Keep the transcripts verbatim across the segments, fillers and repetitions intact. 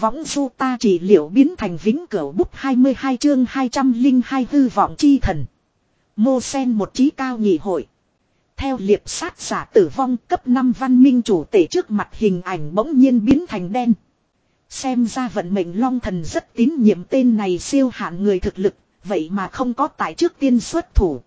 võng du ta trị liệu biến thành vĩnh cửu bút hai mươi hai chương hai trăm linh hai hư vọng chi thần. Mô sen một trí cao nhị hội. Theo liệp sát giả tử vong cấp năm văn minh chủ tể trước mặt hình ảnh bỗng nhiên biến thành đen. Xem ra vận mệnh long thần rất tín nhiệm tên này siêu hạn người thực lực, vậy mà không có tại trước tiên xuất thủ.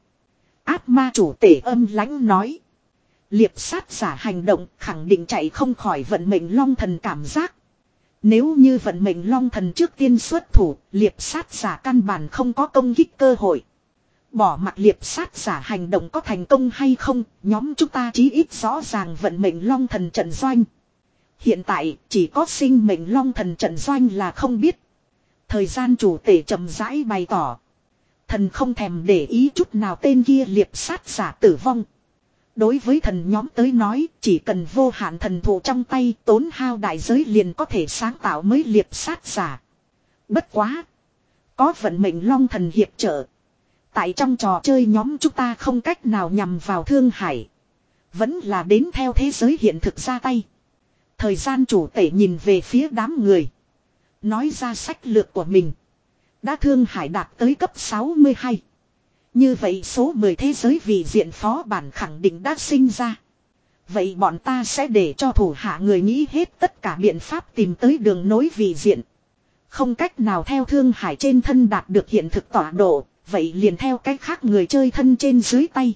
Ác ma chủ tể âm lãnh nói. Liệp sát giả hành động khẳng định chạy không khỏi vận mệnh long thần cảm giác. Nếu như vận mệnh long thần trước tiên xuất thủ, liệp sát giả căn bản không có công kích cơ hội. Bỏ mặc liệp sát giả hành động có thành công hay không, nhóm chúng ta chí ít rõ ràng vận mệnh long thần trận doanh. Hiện tại chỉ có sinh mệnh long thần trận doanh là không biết. Thời gian chủ tể chậm rãi bày tỏ. Thần không thèm để ý chút nào tên kia liệp sát giả tử vong. Đối với thần nhóm tới nói, chỉ cần vô hạn thần thụ trong tay tốn hao đại giới liền có thể sáng tạo mới liệp sát giả. Bất quá. Có vận mệnh long thần hiệp trợ. Tại trong trò chơi nhóm chúng ta không cách nào nhằm vào Thương Hải. Vẫn là đến theo thế giới hiện thực ra tay. Thời gian chủ tể nhìn về phía đám người. Nói ra sách lược của mình. Đã Thương Hải đạt tới cấp sáu mươi hai. Như vậy số mười thế giới vị diện phó bản khẳng định đã sinh ra. Vậy bọn ta sẽ để cho thủ hạ người nghĩ hết tất cả biện pháp tìm tới đường nối vị diện. Không cách nào theo Thương Hải trên thân đạt được hiện thực tọa độ. Vậy liền theo cách khác người chơi thân trên dưới tay.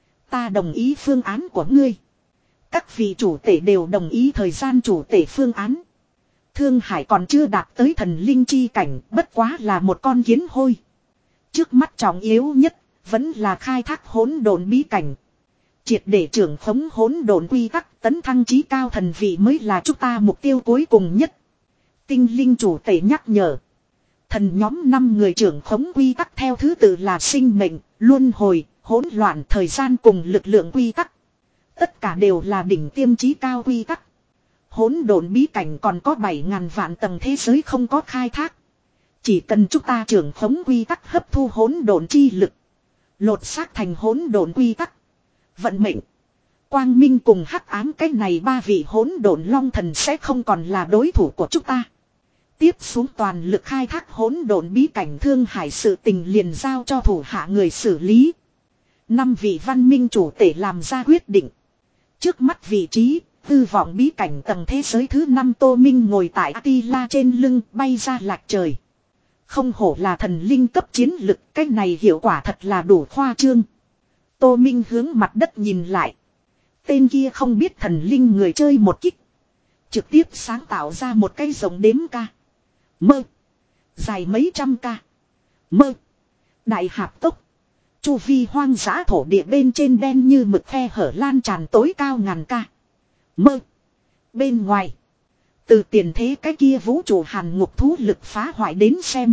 Ta đồng ý phương án của ngươi. Các vị chủ tể đều đồng ý thời gian chủ tể phương án. Thương Hải còn chưa đạt tới thần linh chi cảnh, bất quá là một con kiến hôi. Trước mắt trọng yếu nhất, vẫn là khai thác hỗn độn bí cảnh. Triệt để trưởng khống hỗn độn quy tắc tấn thăng trí cao thần vị mới là chúng ta mục tiêu cuối cùng nhất. Tinh linh chủ tể nhắc nhở. Thần nhóm năm người trưởng khống quy tắc theo thứ tự là sinh mệnh, luân hồi, hỗn loạn thời gian cùng lực lượng quy tắc. Tất cả đều là đỉnh tiêm chí cao quy tắc. Hỗn độn bí cảnh còn có bảy ngàn vạn tầng thế giới không có khai thác. Chỉ cần chúng ta trưởng khống quy tắc hấp thu hỗn độn chi lực. Lột xác thành hỗn độn quy tắc. Vận mệnh. Quang minh cùng hắc ám cái này ba vị hỗn độn long thần sẽ không còn là đối thủ của chúng ta. Tiếp xuống toàn lực khai thác hỗn độn bí cảnh Thương Hải sự tình liền giao cho thủ hạ người xử lý. Năm vị văn minh chủ tể làm ra quyết định. Trước mắt vị trí, tư vọng bí cảnh tầng thế giới thứ năm Tô Minh ngồi tại Attila trên lưng bay ra lạc trời. Không hổ là thần linh cấp chiến lực, cái này hiệu quả thật là đủ khoa trương. Tô Minh hướng mặt đất nhìn lại. Tên kia không biết thần linh người chơi một kích. Trực tiếp sáng tạo ra một cái rồng đếm ca. Mơ. Dài mấy trăm ca. Mơ. Đại hạp tốc. Chu vi hoang dã thổ địa bên trên đen như mực khe hở lan tràn tối cao ngàn ca. Mơ. Bên ngoài. Từ tiền thế cái kia vũ trụ hàn ngục thú lực phá hoại đến xem.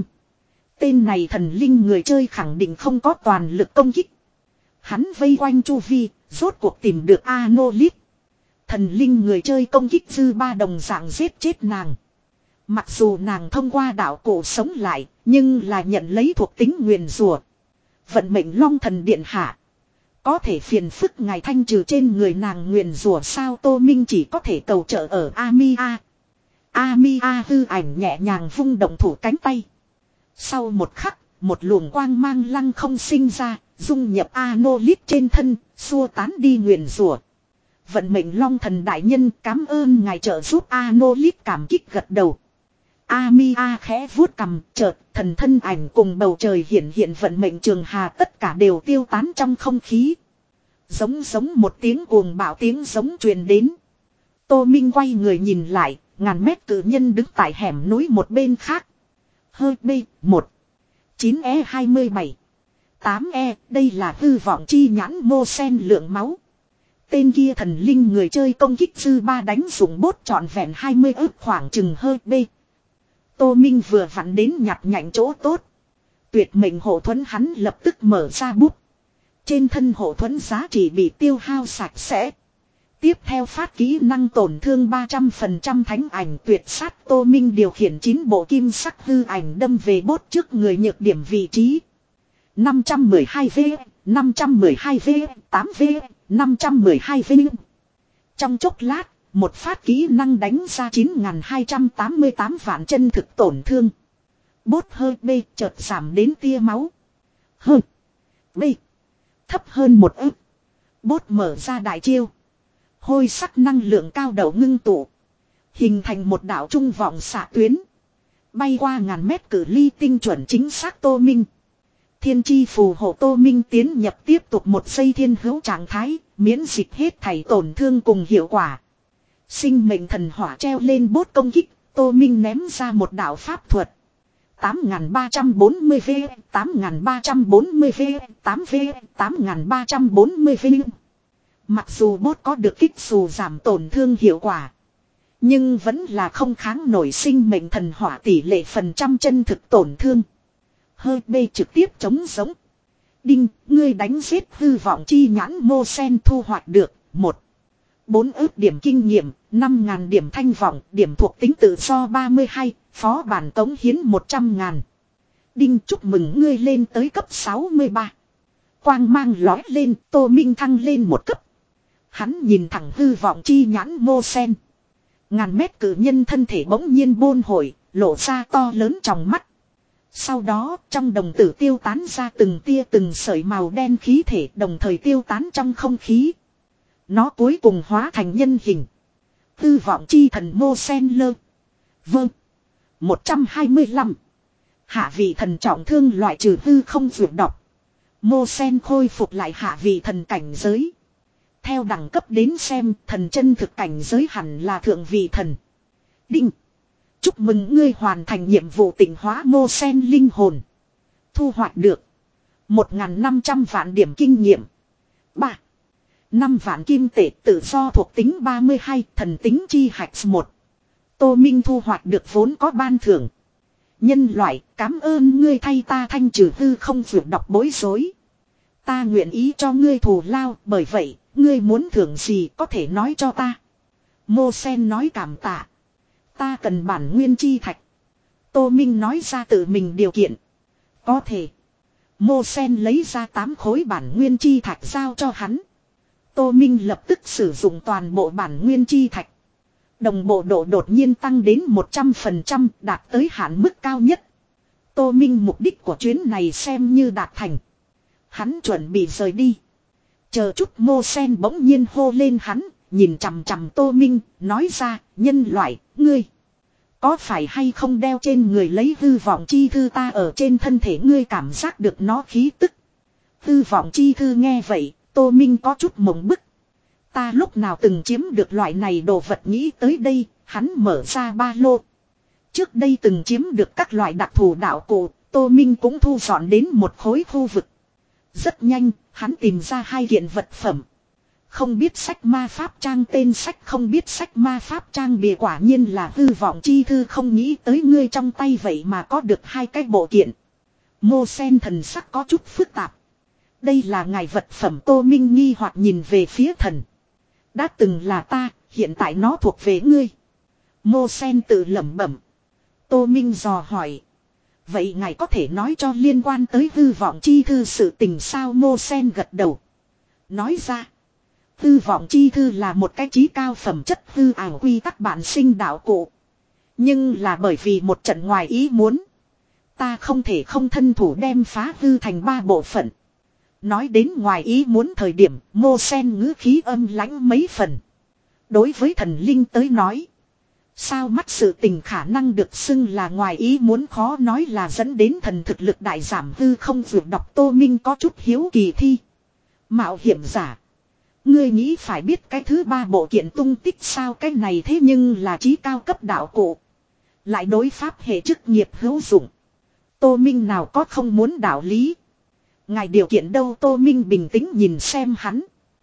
Tên này thần linh người chơi khẳng định không có toàn lực công kích. Hắn vây quanh chu vi, rốt cuộc tìm được Anolit. Thần linh người chơi công kích dư ba đồng dạng giết chết nàng. Mặc dù nàng thông qua đạo cổ sống lại, nhưng là nhận lấy thuộc tính nguyền rủa. Vận mệnh long thần điện hạ. Có thể phiền phức ngài thanh trừ trên người nàng nguyền rủa sao Tô Minh chỉ có thể cầu trợ ở Amia. Amia hư ảnh nhẹ nhàng vung động thủ cánh tay. Sau một khắc, một luồng quang mang lăng không sinh ra, dung nhập Anolit trên thân, xua tán đi nguyền rủa. Vận mệnh long thần đại nhân cảm ơn ngài trợ giúp Anolit cảm kích gật đầu. Amia khẽ vuốt cầm, chợt thần thân ảnh cùng bầu trời hiện hiện vận mệnh trường hà tất cả đều tiêu tán trong không khí. Giống giống một tiếng cuồng bạo tiếng giống truyền đến. Tô Minh quay người nhìn lại, ngàn mét cử nhân đứng tại hẻm núi một bên khác. Hơi B một chín E hai mươi bảy tám E đây là hư vọng chi nhãn mô sen lượng máu. Tên kia thần linh người chơi công kích dư ba đánh dùng bốt trọn vẹn hai mươi ức khoảng chừng hơi B. Tô Minh vừa vặn đến nhặt nhạnh chỗ tốt. Tuyệt mệnh hộ thuẫn hắn lập tức mở ra bút. Trên thân hộ thuẫn giá trị bị tiêu hao sạch sẽ. Tiếp theo phát kỹ năng tổn thương ba trăm phần trăm thánh ảnh tuyệt sát Tô Minh điều khiển chín bộ kim sắc hư ảnh đâm về bốt trước người nhược điểm vị trí. năm trăm mười hai V, năm trăm mười hai V, tám V, năm trăm mười hai V. Trong chốc lát, Một phát kỹ năng đánh ra chín nghìn hai trăm tám mươi tám vạn chân thực tổn thương. Bốt hơi B chợt giảm đến tia máu. Hơn. B. Thấp hơn một ức. Bốt mở ra đại chiêu. Hôi sắc năng lượng cao đầu ngưng tụ. Hình thành một đạo trung vọng xạ tuyến. Bay qua ngàn mét cự ly tinh chuẩn chính xác Tô Minh. Thiên chi phù hộ Tô Minh tiến nhập tiếp tục một giây thiên hữu trạng thái. Miễn dịch hết thảy tổn thương cùng hiệu quả. Sinh mệnh thần hỏa treo lên bốt công kích. Tô Minh ném ra một đạo pháp thuật. tám nghìn ba trăm bốn mươi V, tám nghìn ba trăm bốn mươi V, tám V, tám nghìn ba trăm bốn mươi V. Mặc dù bốt có được kích dù giảm tổn thương hiệu quả. Nhưng vẫn là không kháng nổi sinh mệnh thần hỏa tỷ lệ phần trăm chân thực tổn thương. Hơi B trực tiếp chống giống. Đinh, ngươi đánh giết hư vọng chi nhãn mô sen thu hoạch được. Một. Bốn ước điểm kinh nghiệm, năm nghìn điểm thanh vọng, điểm thuộc tính tự do ba mươi hai, phó bản tống hiến một trăm ngàn. Đinh, chúc mừng ngươi lên tới cấp sáu mươi ba. Quang mang lói lên, Tô Minh thăng lên một cấp. Hắn nhìn thẳng hư vọng chi nhãn mô sen. Ngàn mét cử nhân thân thể bỗng nhiên bôn hồi, lộ ra to lớn trong mắt. Sau đó, trong đồng tử tiêu tán ra từng tia từng sợi màu đen khí thể đồng thời tiêu tán trong không khí. Nó cuối cùng hóa thành nhân hình. Hư vọng chi thần mô sen lơ. Vâng. một trăm hai mươi lăm. Hạ vị thần trọng thương loại trừ hư không vượt độc. Mô sen khôi phục lại hạ vị thần cảnh giới. Theo đẳng cấp đến xem thần chân thực cảnh giới hẳn là thượng vị thần. Đinh. Chúc mừng ngươi hoàn thành nhiệm vụ tịnh hóa mô sen linh hồn. Thu hoạch được. một nghìn năm trăm vạn điểm kinh nghiệm. ba. năm vạn kim tệ tự do thuộc tính ba mươi hai thần tính chi hạch một. Tô Minh thu hoạch được vốn có ban thưởng. Nhân loại cảm ơn ngươi thay ta thanh trừ hư không vượt đọc bối rối. Ta nguyện ý cho ngươi thù lao bởi vậy ngươi muốn thưởng gì có thể nói cho ta. Mô sen nói cảm tạ. Ta cần bản nguyên chi thạch. Tô Minh nói ra tự mình điều kiện. Có thể. Mô sen lấy ra tám khối bản nguyên chi thạch giao cho hắn. Tô Minh lập tức sử dụng toàn bộ bản nguyên chi thạch. Đồng bộ độ đột nhiên tăng đến một trăm phần trăm đạt tới hạn mức cao nhất. Tô Minh mục đích của chuyến này xem như đạt thành. Hắn chuẩn bị rời đi. Chờ chút mô sen bỗng nhiên hô lên hắn, nhìn chằm chằm Tô Minh, nói ra, nhân loại, ngươi. Có phải hay không đeo trên người lấy hư vọng chi thư ta ở trên thân thể ngươi cảm giác được nó khí tức. Hư vọng chi thư nghe vậy, Tô Minh có chút mộng bức. Ta lúc nào từng chiếm được loại này đồ vật nghĩ tới đây, hắn mở ra ba lô. Trước đây từng chiếm được các loại đặc thù đạo cụ, Tô Minh cũng thu dọn đến một khối khu vực. Rất nhanh, hắn tìm ra hai kiện vật phẩm. Không biết sách ma pháp trang tên sách không biết sách ma pháp trang bìa quả nhiên là hư vọng chi thư không nghĩ tới ngươi trong tay vậy mà có được hai cái bộ kiện. Mô sen thần sắc có chút phức tạp. Đây là ngài vật phẩm Tô Minh nghi hoặc nhìn về phía thần. Đã từng là ta, hiện tại nó thuộc về ngươi. Mô sen tự lẩm bẩm. Tô Minh dò hỏi. Vậy ngài có thể nói cho liên quan tới hư vọng chi thư sự tình sao Mô sen gật đầu. Nói ra. Hư vọng chi thư là một cái chí cao phẩm chất hư ảo quy tắc bản sinh đạo cụ. Nhưng là bởi vì một trận ngoài ý muốn. Ta không thể không thân thủ đem phá hư thành ba bộ phận. Nói đến ngoài ý muốn thời điểm Mô sen ngữ khí âm lãnh mấy phần. Đối với thần linh tới nói. Sao mắt sự tình khả năng được xưng là ngoài ý muốn khó nói là dẫn đến thần thực lực đại giảm hư không vượt đọc Tô Minh có chút hiếu kỳ thi. Mạo hiểm giả. Ngươi nghĩ phải biết cái thứ ba bộ kiện tung tích sao cái này thế nhưng là chí cao cấp đạo cụ. Lại đối pháp hệ chức nghiệp hữu dụng. Tô Minh nào có không muốn đạo lý. Ngài điều kiện đâu Tô Minh bình tĩnh nhìn xem hắn.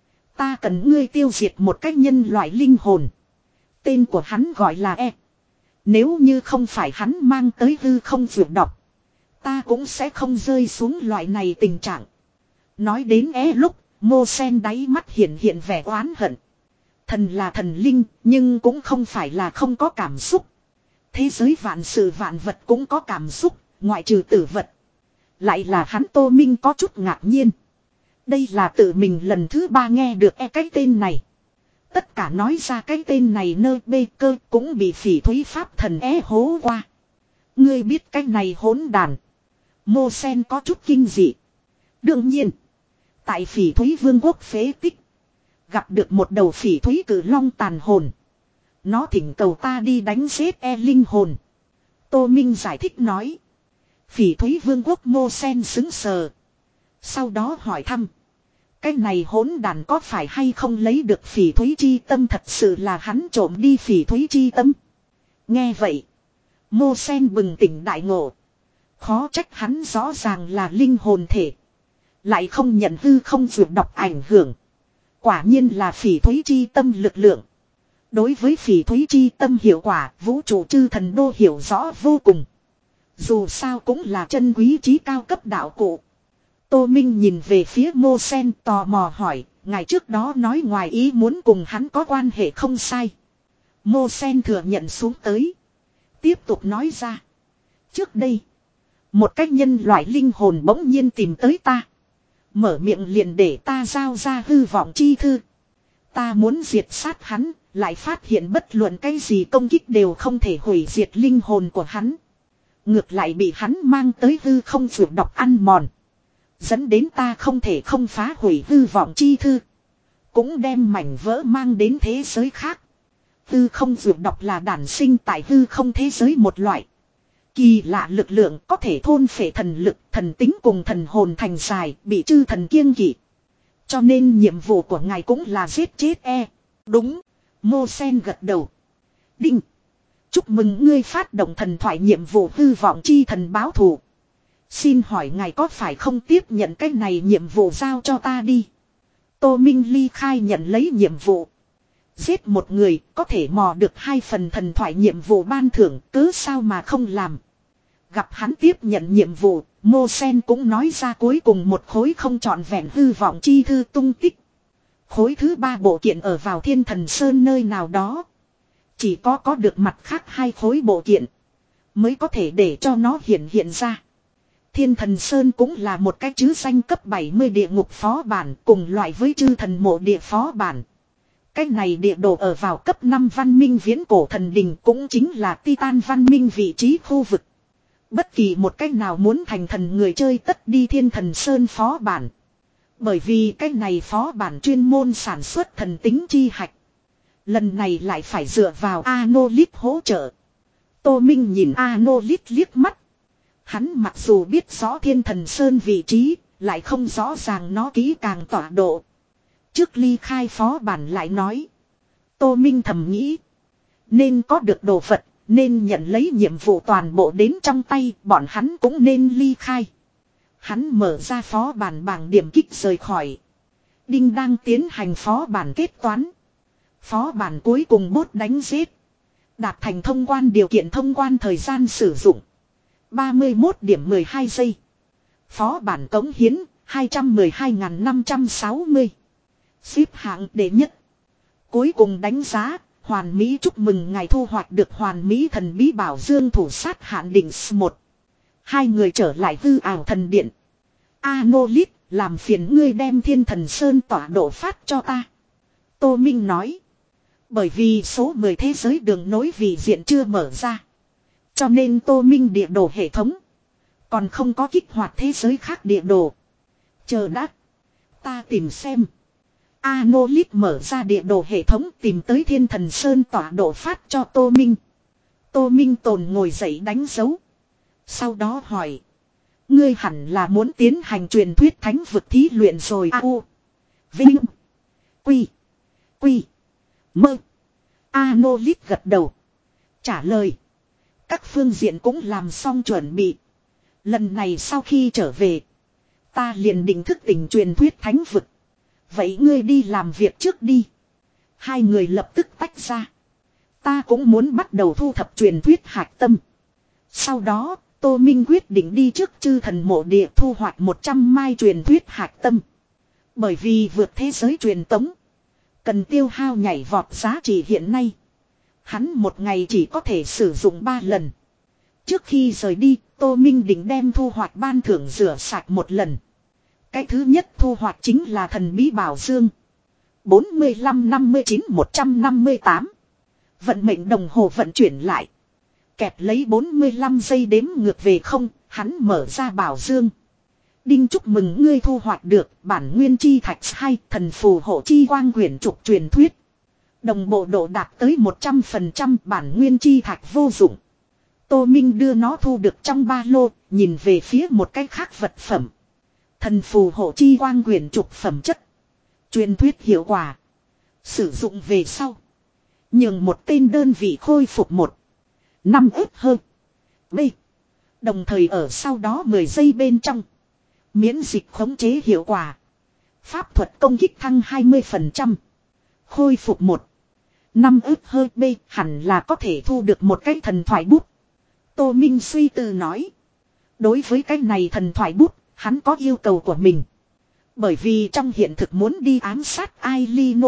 Ta cần ngươi tiêu diệt một cách nhân loại linh hồn. Tên của hắn gọi là E. Nếu như không phải hắn mang tới hư không vượt đọc. Ta cũng sẽ không rơi xuống loại này tình trạng. Nói đến E lúc. Mô sen đáy mắt hiện hiện vẻ oán hận. Thần là thần linh, nhưng cũng không phải là không có cảm xúc. Thế giới vạn sự vạn vật cũng có cảm xúc, ngoại trừ tử vật. Lại là hắn Tô Minh có chút ngạc nhiên. Đây là tự mình lần thứ ba nghe được e cái tên này. Tất cả nói ra cái tên này nơ bê cơ cũng bị phỉ thúy pháp thần é hố qua. Ngươi biết cái này hỗn đàn. Mô Sen có chút kinh dị. Đương nhiên. Tại phỉ thúy vương quốc phế tích. Gặp được một đầu phỉ thúy cử long tàn hồn. Nó thỉnh cầu ta đi đánh giết e linh hồn. Tô Minh giải thích nói. Phỉ thúy vương quốc Mô Sen xứng sờ. Sau đó hỏi thăm. Cái này hỗn đàn có phải hay không lấy được phỉ thúy chi tâm, thật sự là hắn trộm đi phỉ thúy chi tâm. Nghe vậy. Mô Sen bừng tỉnh đại ngộ. Khó trách hắn rõ ràng là linh hồn thể. Lại không nhận hư không vượt đọc ảnh hưởng. Quả nhiên là phỉ thúy chi tâm lực lượng. Đối với phỉ thúy chi tâm hiệu quả, vũ trụ chư thần đô hiểu rõ vô cùng. Dù sao cũng là chân quý trí cao cấp đạo cụ. Tô Minh nhìn về phía Mô Sen tò mò hỏi, ngày trước đó nói ngoài ý muốn cùng hắn có quan hệ không sai. Mô Sen thừa nhận xuống tới. Tiếp tục nói ra. Trước đây, một cách nhân loại linh hồn bỗng nhiên tìm tới ta. Mở miệng liền để ta giao ra hư vọng chi thư. Ta muốn diệt sát hắn, lại phát hiện bất luận cái gì công kích đều không thể hủy diệt linh hồn của hắn. Ngược lại bị hắn mang tới hư không vượt đọc ăn mòn. Dẫn đến ta không thể không phá hủy hư vọng chi thư. Cũng đem mảnh vỡ mang đến thế giới khác. Hư không vượt đọc là đản sinh tại hư không thế giới một loại. Kỳ lạ lực lượng có thể thôn phệ thần lực, thần tính cùng thần hồn thành dài, bị chư thần kiêng kỵ. Cho nên nhiệm vụ của ngài cũng là giết chết e. Đúng. Mô Sen gật đầu. Đinh. Chúc mừng ngươi phát động thần thoại nhiệm vụ hư vọng chi thần báo thù. Xin hỏi ngài có phải không tiếp nhận cái này nhiệm vụ giao cho ta đi. Tô Minh ly khai nhận lấy nhiệm vụ. Giết một người có thể mò được hai phần thần thoại nhiệm vụ ban thưởng, cứ sao mà không làm. Gặp hắn tiếp nhận nhiệm vụ, Mô Sen cũng nói ra cuối cùng một khối không trọn vẹn hư vọng chi thư tung tích. Khối thứ ba bộ kiện ở vào Thiên Thần Sơn nơi nào đó. Chỉ có có được mặt khác hai khối bộ kiện mới có thể để cho nó hiện hiện ra. Thiên Thần Sơn cũng là một cái chứ danh cấp bảy mươi địa ngục phó bản, cùng loại với chư thần mộ địa phó bản. Cái này địa đồ ở vào cấp năm văn minh viễn cổ thần đình, cũng chính là Titan văn minh vị trí khu vực. Bất kỳ một cách nào muốn thành thần người chơi tất đi Thiên Thần Sơn phó bản. Bởi vì cái này phó bản chuyên môn sản xuất thần tính chi hạch. Lần này lại phải dựa vào Anolit hỗ trợ. Tô Minh nhìn Anolit liếc mắt. Hắn mặc dù biết rõ Thiên Thần Sơn vị trí, lại không rõ ràng nó kỹ càng tọa độ. Trước ly khai phó bản lại nói. Tô Minh thầm nghĩ. Nên có được đồ vật, nên nhận lấy nhiệm vụ toàn bộ đến trong tay, bọn hắn cũng nên ly khai. Hắn mở ra phó bản bảng điểm kích rời khỏi. Đinh đang tiến hành phó bản kết toán. Phó bản cuối cùng bốt đánh giết. Đạt thành thông quan điều kiện thông quan thời gian sử dụng. ba mươi mốt điểm mười hai giây. Phó bản cống hiến hai trăm mười hai nghìn năm trăm sáu mươi. Xếp hạng đệ nhất. Cuối cùng đánh giá, hoàn mỹ chúc mừng ngài thu hoạch được hoàn mỹ thần bí bảo dương thủ sát hạn định một. Hai người trở lại hư ảo thần điện. Anolit, làm phiền ngươi đem Thiên Thần Sơn tọa độ phát cho ta. Tô Minh nói. Bởi vì số mười thế giới đường nối vị diện chưa mở ra. Cho nên Tô Minh địa đồ hệ thống còn không có kích hoạt thế giới khác địa đồ. Chờ đã. Ta tìm xem. Anolit mở ra địa đồ hệ thống tìm tới Thiên Thần Sơn tọa độ phát cho Tô Minh. Tô Minh tồn ngồi dậy đánh dấu. Sau đó hỏi. Ngươi hẳn là muốn tiến hành truyền thuyết thánh vực thí luyện rồi a u. Vinh. Quy. Quy. Mơ. Anolit gật đầu. Trả lời. Các phương diện cũng làm xong chuẩn bị. Lần này sau khi trở về. Ta liền định thức tỉnh truyền thuyết thánh vực. Vậy ngươi đi làm việc trước đi. Hai người lập tức tách ra. Ta cũng muốn bắt đầu thu thập truyền thuyết hạch tâm. Sau đó, Tô Minh quyết định đi trước chư thần mộ địa thu hoạch một trăm mai truyền thuyết hạch tâm. Bởi vì vượt thế giới truyền tống. Cần tiêu hao nhảy vọt giá trị hiện nay. Hắn một ngày chỉ có thể sử dụng ba lần. Trước khi rời đi, Tô Minh định đem thu hoạch ban thưởng rửa sạch một lần. Cái thứ nhất thu hoạch chính là thần bí bảo dương. bốn mươi lăm năm mươi chín một trăm năm mươi tám. Vận mệnh đồng hồ vận chuyển lại. Kẹp lấy bốn mươi lăm giây đếm ngược về không, hắn mở ra bảo dương. Đinh chúc mừng ngươi thu hoạch được bản nguyên chi thạch hai thần phù hộ chi quang quyển trục truyền thuyết. Đồng bộ độ đạt tới một trăm phần trăm bản nguyên chi thạch vô dụng. Tô Minh đưa nó thu được trong ba lô, nhìn về phía một cái khác vật phẩm. Thần phù hộ chi quang quyển trục phẩm chất. Truyền thuyết hiệu quả. Sử dụng về sau. Nhường một tên đơn vị khôi phục một. Năm ức hơn. B. Đồng thời ở sau đó mười giây bên trong. Miễn dịch khống chế hiệu quả. Pháp thuật công kích thăng hai mươi phần trăm. Khôi phục một. Năm ức hơi B hẳn là có thể thu được một cái thần thoại bút. Tô Minh suy tư nói. Đối với cái này thần thoại bút, hắn có yêu cầu của mình. Bởi vì trong hiện thực muốn đi ám sát Ailino.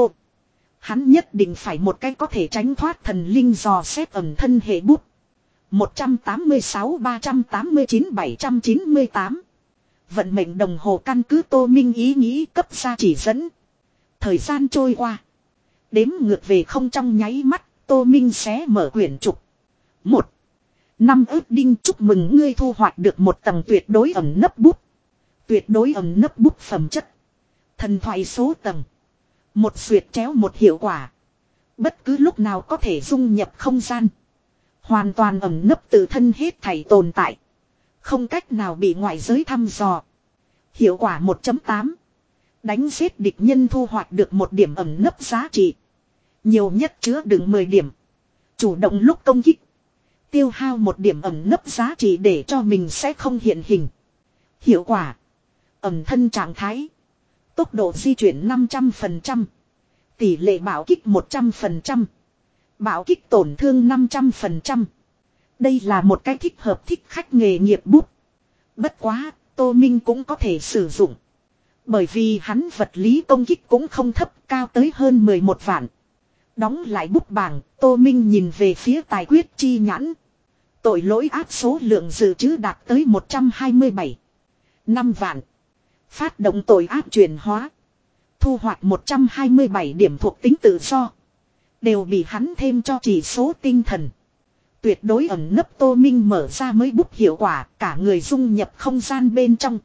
Hắn nhất định phải một cái có thể tránh thoát thần linh dò xét ẩn thân hệ bút. một trăm tám mươi sáu ba trăm tám mươi chín bảy trăm chín mươi tám. Vận mệnh đồng hồ căn cứ Tô Minh ý nghĩ cấp ra chỉ dẫn. Thời gian trôi qua. Đếm ngược về không trong nháy mắt, Tô Minh xé mở quyển trục. Một. Năm ước đinh chúc mừng ngươi thu hoạch được một tầng tuyệt đối ẩn nấp bút. Tuyệt đối ẩn nấp bút phẩm chất. Thần thoại số tầng. Một xuyệt chéo một hiệu quả. Bất cứ lúc nào có thể dung nhập không gian. Hoàn toàn ẩn nấp tự thân hết thảy tồn tại. Không cách nào bị ngoại giới thăm dò. Hiệu quả một chấm tám. Đánh giết địch nhân thu hoạch được một điểm ẩn nấp giá trị. Nhiều nhất chứa đựng mười điểm. Chủ động lúc công kích. Tiêu hao một điểm ẩn nấp giá trị để cho mình sẽ không hiện hình. Hiệu quả. Ẩn thân trạng thái. Tốc độ di chuyển năm trăm phần trăm. Tỷ lệ bảo kích một trăm phần trăm. Bảo kích tổn thương năm trăm phần trăm. Đây là một cái thích hợp thích khách nghề nghiệp bút. Bất quá, Tô Minh cũng có thể sử dụng. Bởi vì hắn vật lý công kích cũng không thấp, cao tới hơn mười một vạn. Đóng lại bút bảng, Tô Minh nhìn về phía tài quyết chi nhãn. Tội lỗi áp số lượng dự trữ đạt tới một trăm hai mươi bảy. năm vạn. Phát động tội áp chuyển hóa. Thu hoạch một trăm hai mươi bảy điểm thuộc tính tự do. Đều bị hắn thêm cho chỉ số tinh thần. Tuyệt đối ẩn nấp Tô Minh mở ra mới bút hiệu quả, cả người dung nhập không gian bên trong.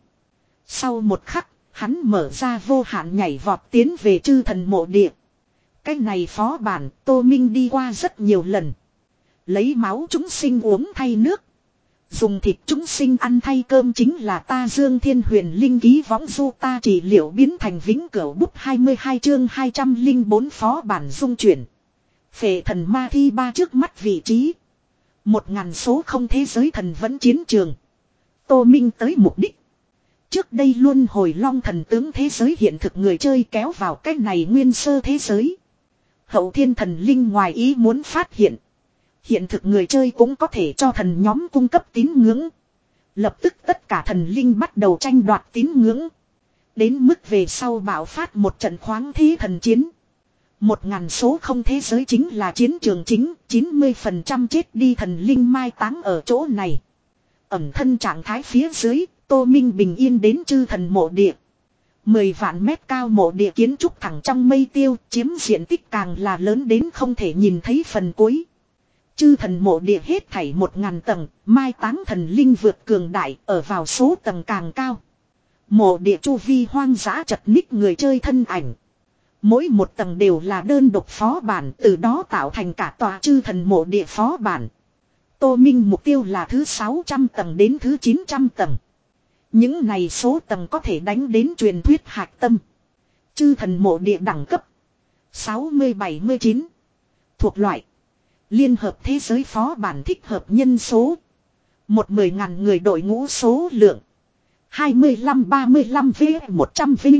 Sau một khắc, hắn mở ra vô hạn nhảy vọt tiến về chư thần mộ địa. Cái này phó bản Tô Minh đi qua rất nhiều lần. Lấy máu chúng sinh uống thay nước. Dùng thịt chúng sinh ăn thay cơm chính là ta Dương Thiên Huyền Linh ký võng du ta trị liệu biến thành vĩnh cửu bút hai mươi hai chương hai trăm lẻ bốn phó bản dung chuyển. Phệ thần ma thi ba trước mắt vị trí. Một ngàn số không thế giới thần vẫn chiến trường. Tô Minh tới mục đích. Trước đây luôn hồi long thần tướng thế giới hiện thực người chơi kéo vào cái này nguyên sơ thế giới. Hậu thiên thần linh ngoài ý muốn phát hiện. Hiện thực người chơi cũng có thể cho thần nhóm cung cấp tín ngưỡng. Lập tức tất cả thần linh bắt đầu tranh đoạt tín ngưỡng. Đến mức về sau bạo phát một trận khoáng thế thần chiến. Một ngàn số không thế giới chính là chiến trường chính, chín mươi phần trăm chết đi thần linh mai táng ở chỗ này. Ẩn thân trạng thái phía dưới, Tô Minh bình yên đến chư thần mộ địa. Mười vạn mét cao mộ địa kiến trúc thẳng trong mây tiêu, chiếm diện tích càng là lớn đến không thể nhìn thấy phần cuối. Chư thần mộ địa hết thảy một ngàn tầng, mai táng thần linh vượt cường đại, ở vào số tầng càng cao. Mộ địa chu vi hoang dã chật ních người chơi thân ảnh. Mỗi một tầng đều là đơn độc phó bản, từ đó tạo thành cả tòa chư thần mộ địa phó bản. Tô Minh mục tiêu là thứ sáu trăm tầng đến thứ chín trăm tầng. Những này số tầng có thể đánh đến truyền thuyết hạch tâm. Chư thần mộ địa đẳng cấp sáu mươi bảy mươi chín. Thuộc loại Liên hợp thế giới phó bản thích hợp nhân số một mười ngàn người đội ngũ số lượng hai mươi lăm ba mươi lăm v một trăm v.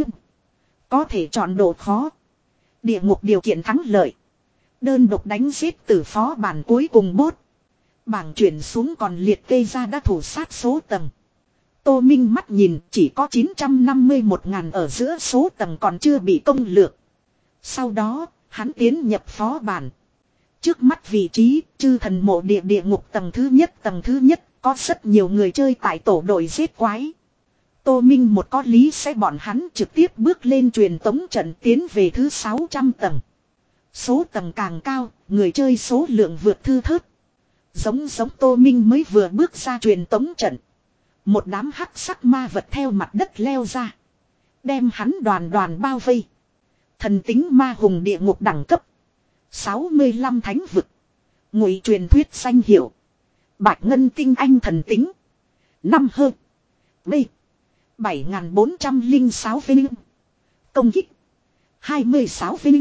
Có thể chọn độ khó. Địa ngục điều kiện thắng lợi. Đơn độc đánh giết từ phó bản cuối cùng bốt. Bảng chuyển xuống còn liệt kê ra đã thủ sát số tầng. Tô Minh mắt nhìn chỉ có chín trăm năm mươi mốt ngàn ở giữa số tầng còn chưa bị công lược. Sau đó, hắn tiến nhập phó bản. Trước mắt vị trí, chư thần mộ địa địa ngục tầng thứ nhất tầng thứ nhất, có rất nhiều người chơi tại tổ đội giết quái. Tô Minh một có lý sẽ bọn hắn trực tiếp bước lên truyền tống trận tiến về thứ sáu trăm tầng. Số tầng càng cao, người chơi số lượng vượt thư thớt. Giống giống Tô Minh mới vừa bước ra truyền tống trận. Một đám hắc sắc ma vật theo mặt đất leo ra. Đem hắn đoàn đoàn bao vây. Thần tính ma hùng địa ngục đẳng cấp. sáu mươi lăm thánh vực. Ngụy truyền thuyết danh hiệu. Bạch ngân tinh anh thần tính. Năm hơn. B. bảy nghìn bốn trăm lẻ sáu viên. Công kích. hai mươi sáu viên.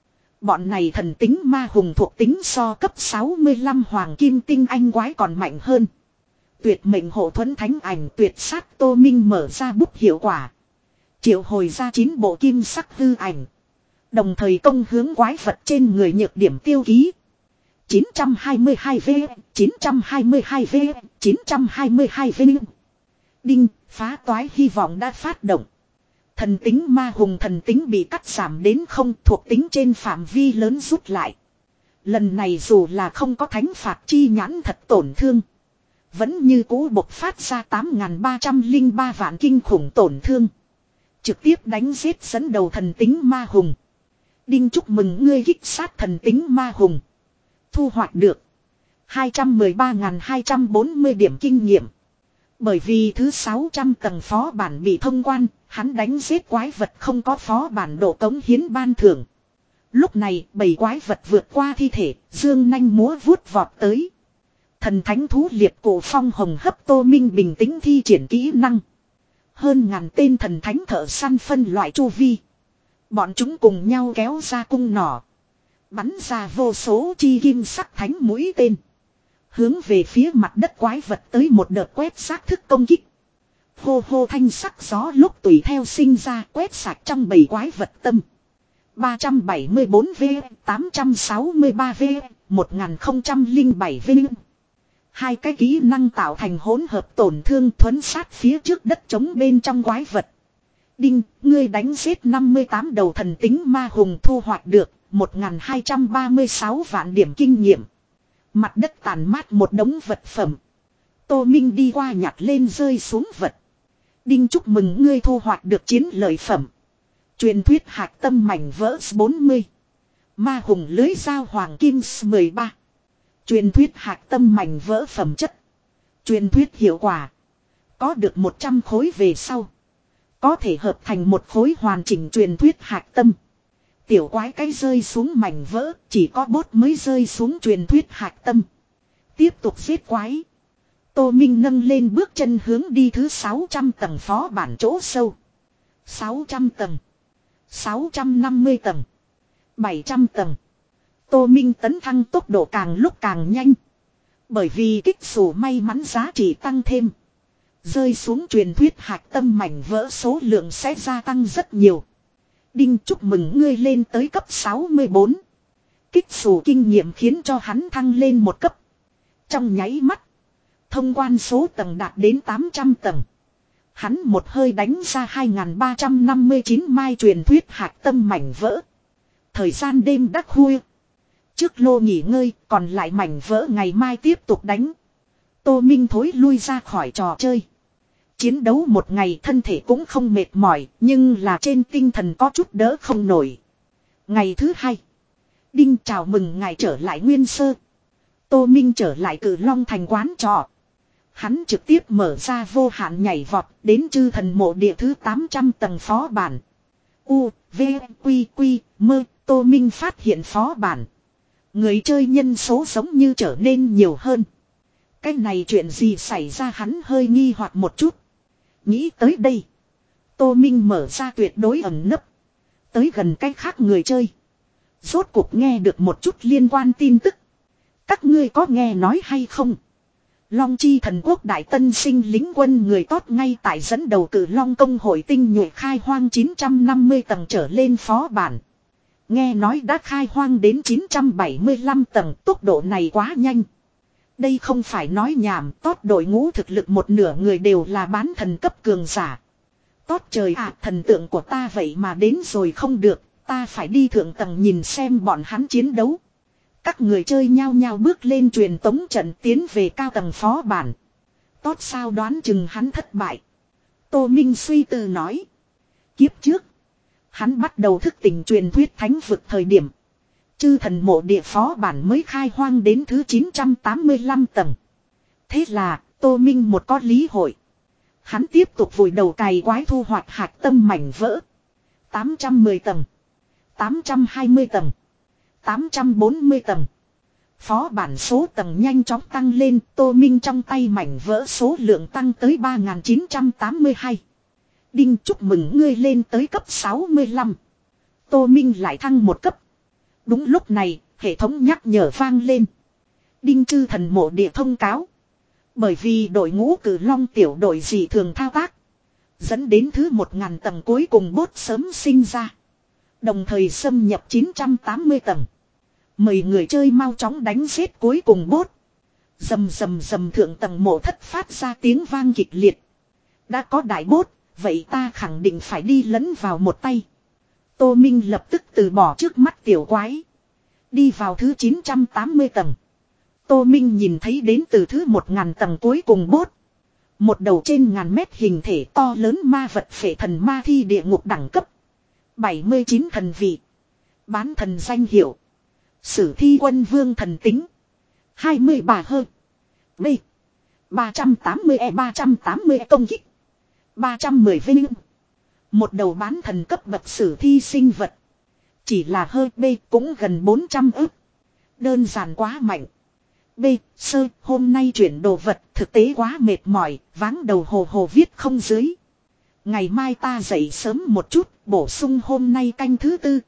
Bọn này thần tính ma hùng thuộc tính so cấp sáu mươi lăm hoàng kim tinh anh quái còn mạnh hơn. Tuyệt mệnh hộ thuẫn thánh ảnh tuyệt sát Tô Minh mở ra bút hiệu quả. Triệu hồi ra chín bộ kim sắc hư ảnh. Đồng thời công hướng quái vật trên người nhược điểm tiêu ký. chín trăm hai mươi hai V, chín trăm hai mươi hai V, chín trăm hai mươi hai V. Đinh, phá toái hy vọng đã phát động. Thần tính ma hùng thần tính bị cắt giảm đến không, thuộc tính trên phạm vi lớn rút lại. Lần này dù là không có thánh phạt chi nhãn thật tổn thương. Vẫn như cũ bộc phát ra tám nghìn ba trăm lẻ ba vạn kinh khủng tổn thương. Trực tiếp đánh giết dẫn đầu thần tính ma hùng. Đinh, chúc mừng ngươi kích sát thần tính ma hùng. Thu hoạch được hai trăm mười ba nghìn hai trăm bốn mươi điểm kinh nghiệm. Bởi vì thứ sáu trăm tầng phó bản bị thông quan, hắn đánh giết quái vật không có phó bản độ cống hiến ban thưởng. Lúc này bầy quái vật vượt qua thi thể, dương nanh múa vuốt vọt tới. Thần thánh thú liệt cổ phong hồng hấp Tô Minh bình tĩnh thi triển kỹ năng. Hơn ngàn tên thần thánh thợ săn phân loại chu vi. Bọn chúng cùng nhau kéo ra cung nỏ. Bắn ra vô số chi kim sắc thánh mũi tên. Hướng về phía mặt đất quái vật tới một đợt quét xác thức công kích. Hô hô thanh sắc gió lúc tùy theo sinh ra quét sạch trong bầy quái vật tâm. ba trăm bảy mươi bốn V, tám trăm sáu mươi ba V, một nghìn không trăm lẻ bảy V. Hai cái kỹ năng tạo thành hỗn hợp tổn thương thuấn sát phía trước đất trống bên trong quái vật. Đinh, ngươi đánh giết năm mươi tám đầu thần tính ma hùng thu hoạch được một nghìn hai trăm ba mươi sáu vạn điểm kinh nghiệm. Mặt đất tàn mát một đống vật phẩm. Tô Minh đi qua nhặt lên rơi xuống vật. Đinh, chúc mừng ngươi thu hoạch được chiến lợi phẩm. Truyền thuyết hạc tâm mảnh vỡ bốn mươi. Ma hùng lưới dao hoàng kim mười ba. Truyền thuyết hạc tâm mảnh vỡ phẩm chất. Truyền thuyết hiệu quả. Có được một trăm khối về sau. Có thể hợp thành một khối hoàn chỉnh truyền thuyết hạc tâm. Tiểu quái cái rơi xuống mảnh vỡ, chỉ có bốt mới rơi xuống truyền thuyết hạc tâm. Tiếp tục giết quái. Tô Minh nâng lên bước chân hướng đi thứ sáu trăm tầng phó bản chỗ sâu. sáu trăm tầng. sáu trăm năm mươi tầng. bảy trăm tầng. Tô Minh tấn thăng tốc độ càng lúc càng nhanh. Bởi vì kích xù may mắn giá trị tăng thêm. Rơi xuống truyền thuyết hạc tâm mảnh vỡ số lượng sẽ gia tăng rất nhiều. Đinh, chúc mừng ngươi lên tới cấp sáu mươi bốn. Kích xù kinh nghiệm khiến cho hắn thăng lên một cấp. Trong nháy mắt. Thông quan số tầng đạt đến tám trăm tầng. Hắn một hơi đánh ra hai nghìn ba trăm năm mươi chín mai truyền thuyết hạc tâm mảnh vỡ. Thời gian đêm đắc khuya. Trước lô nghỉ ngơi, còn lại mảnh vỡ ngày mai tiếp tục đánh. Tô Minh thối lui ra khỏi trò chơi. Chiến đấu một ngày thân thể cũng không mệt mỏi, nhưng là trên tinh thần có chút đỡ không nổi. Ngày thứ hai. Đinh, chào mừng ngài trở lại Nguyên Sơ. Tô Minh trở lại Cử Long thành quán trọ. Hắn trực tiếp mở ra vô hạn nhảy vọt đến chư thần mộ địa thứ tám trăm tầng phó bản. U, V, Quy, Quy, Mơ, Tô Minh phát hiện phó bản. Người chơi nhân số giống như trở nên nhiều hơn. Cái này chuyện gì xảy ra hắn hơi nghi hoặc một chút. Nghĩ tới đây. Tô Minh mở ra tuyệt đối ẩn nấp. Tới gần cách khác người chơi. Rốt cuộc nghe được một chút liên quan tin tức. Các ngươi có nghe nói hay không? Long Chi thần quốc đại tân sinh lính quân người tốt ngay tại dẫn đầu Cử Long công hội tinh nhuệ khai hoang chín trăm năm mươi tầng trở lên phó bản. Nghe nói đã khai hoang đến chín trăm bảy mươi lăm tầng, tốc độ này quá nhanh. Đây không phải nói nhảm, tốt đội ngũ thực lực một nửa người đều là bán thần cấp cường giả. Tốt trời ạ, thần tượng của ta vậy mà đến rồi không được, ta phải đi thượng tầng nhìn xem bọn hắn chiến đấu. Các người chơi nhao nhao bước lên truyền tống trận tiến về cao tầng phó bản. Tốt sao đoán chừng hắn thất bại. Tô Minh suy tư nói. Kiếp trước. Hắn bắt đầu thức tỉnh truyền thuyết thánh vực thời điểm. Chư thần mộ địa phó bản mới khai hoang đến thứ chín trăm tám mươi lăm tầng. Thế là Tô Minh một có lý hội. Hắn tiếp tục vùi đầu cày quái thu hoạch hạt tâm mảnh vỡ. tám trăm mười tầng. tám trăm hai mươi tầng. tám trăm bốn mươi tầng. Phó bản số tầng nhanh chóng tăng lên. Tô Minh trong tay mảnh vỡ số lượng tăng tới ba nghìn chín trăm tám mươi hai. Đinh, chúc mừng ngươi lên tới cấp sáu mươi lăm. Tô Minh lại thăng một cấp. Đúng lúc này, hệ thống nhắc nhở vang lên. Đinh, chư thần mộ địa thông cáo. Bởi vì đội ngũ cử long tiểu đội dị thường thao tác. Dẫn đến thứ một ngàn tầng cuối cùng bốt sớm sinh ra. Đồng thời xâm nhập chín trăm tám mươi tầng. Mời người chơi mau chóng đánh giết cuối cùng bốt. Rầm rầm rầm thượng tầng mộ thất phát ra tiếng vang kịch liệt. Đã có đại bốt, vậy ta khẳng định phải đi lẫn vào một tay. Tô Minh lập tức từ bỏ trước mắt tiểu quái. Đi vào thứ chín trăm tám mươi tầng. Tô Minh nhìn thấy đến từ thứ một ngàn tầng cuối cùng bốt. Một đầu trên ngàn mét hình thể to lớn ma vật phệ thần ma thi địa ngục đẳng cấp. bảy mươi chín thần vị. Bán thần danh hiệu. Sử thi quân vương thần tính. hai mươi bà hơi. B. ba trăm tám mươi E ba trăm tám mươi E công kích. ba trăm mười vinh. Một đầu bán thần cấp bậc sử thi sinh vật. Chỉ là hơi B cũng gần bốn trăm ức. Đơn giản quá mạnh. B. Sơ, hôm nay chuyển đồ vật thực tế quá mệt mỏi, váng đầu hồ hồ viết không dưới. Ngày mai ta dậy sớm một chút, bổ sung hôm nay canh thứ tư.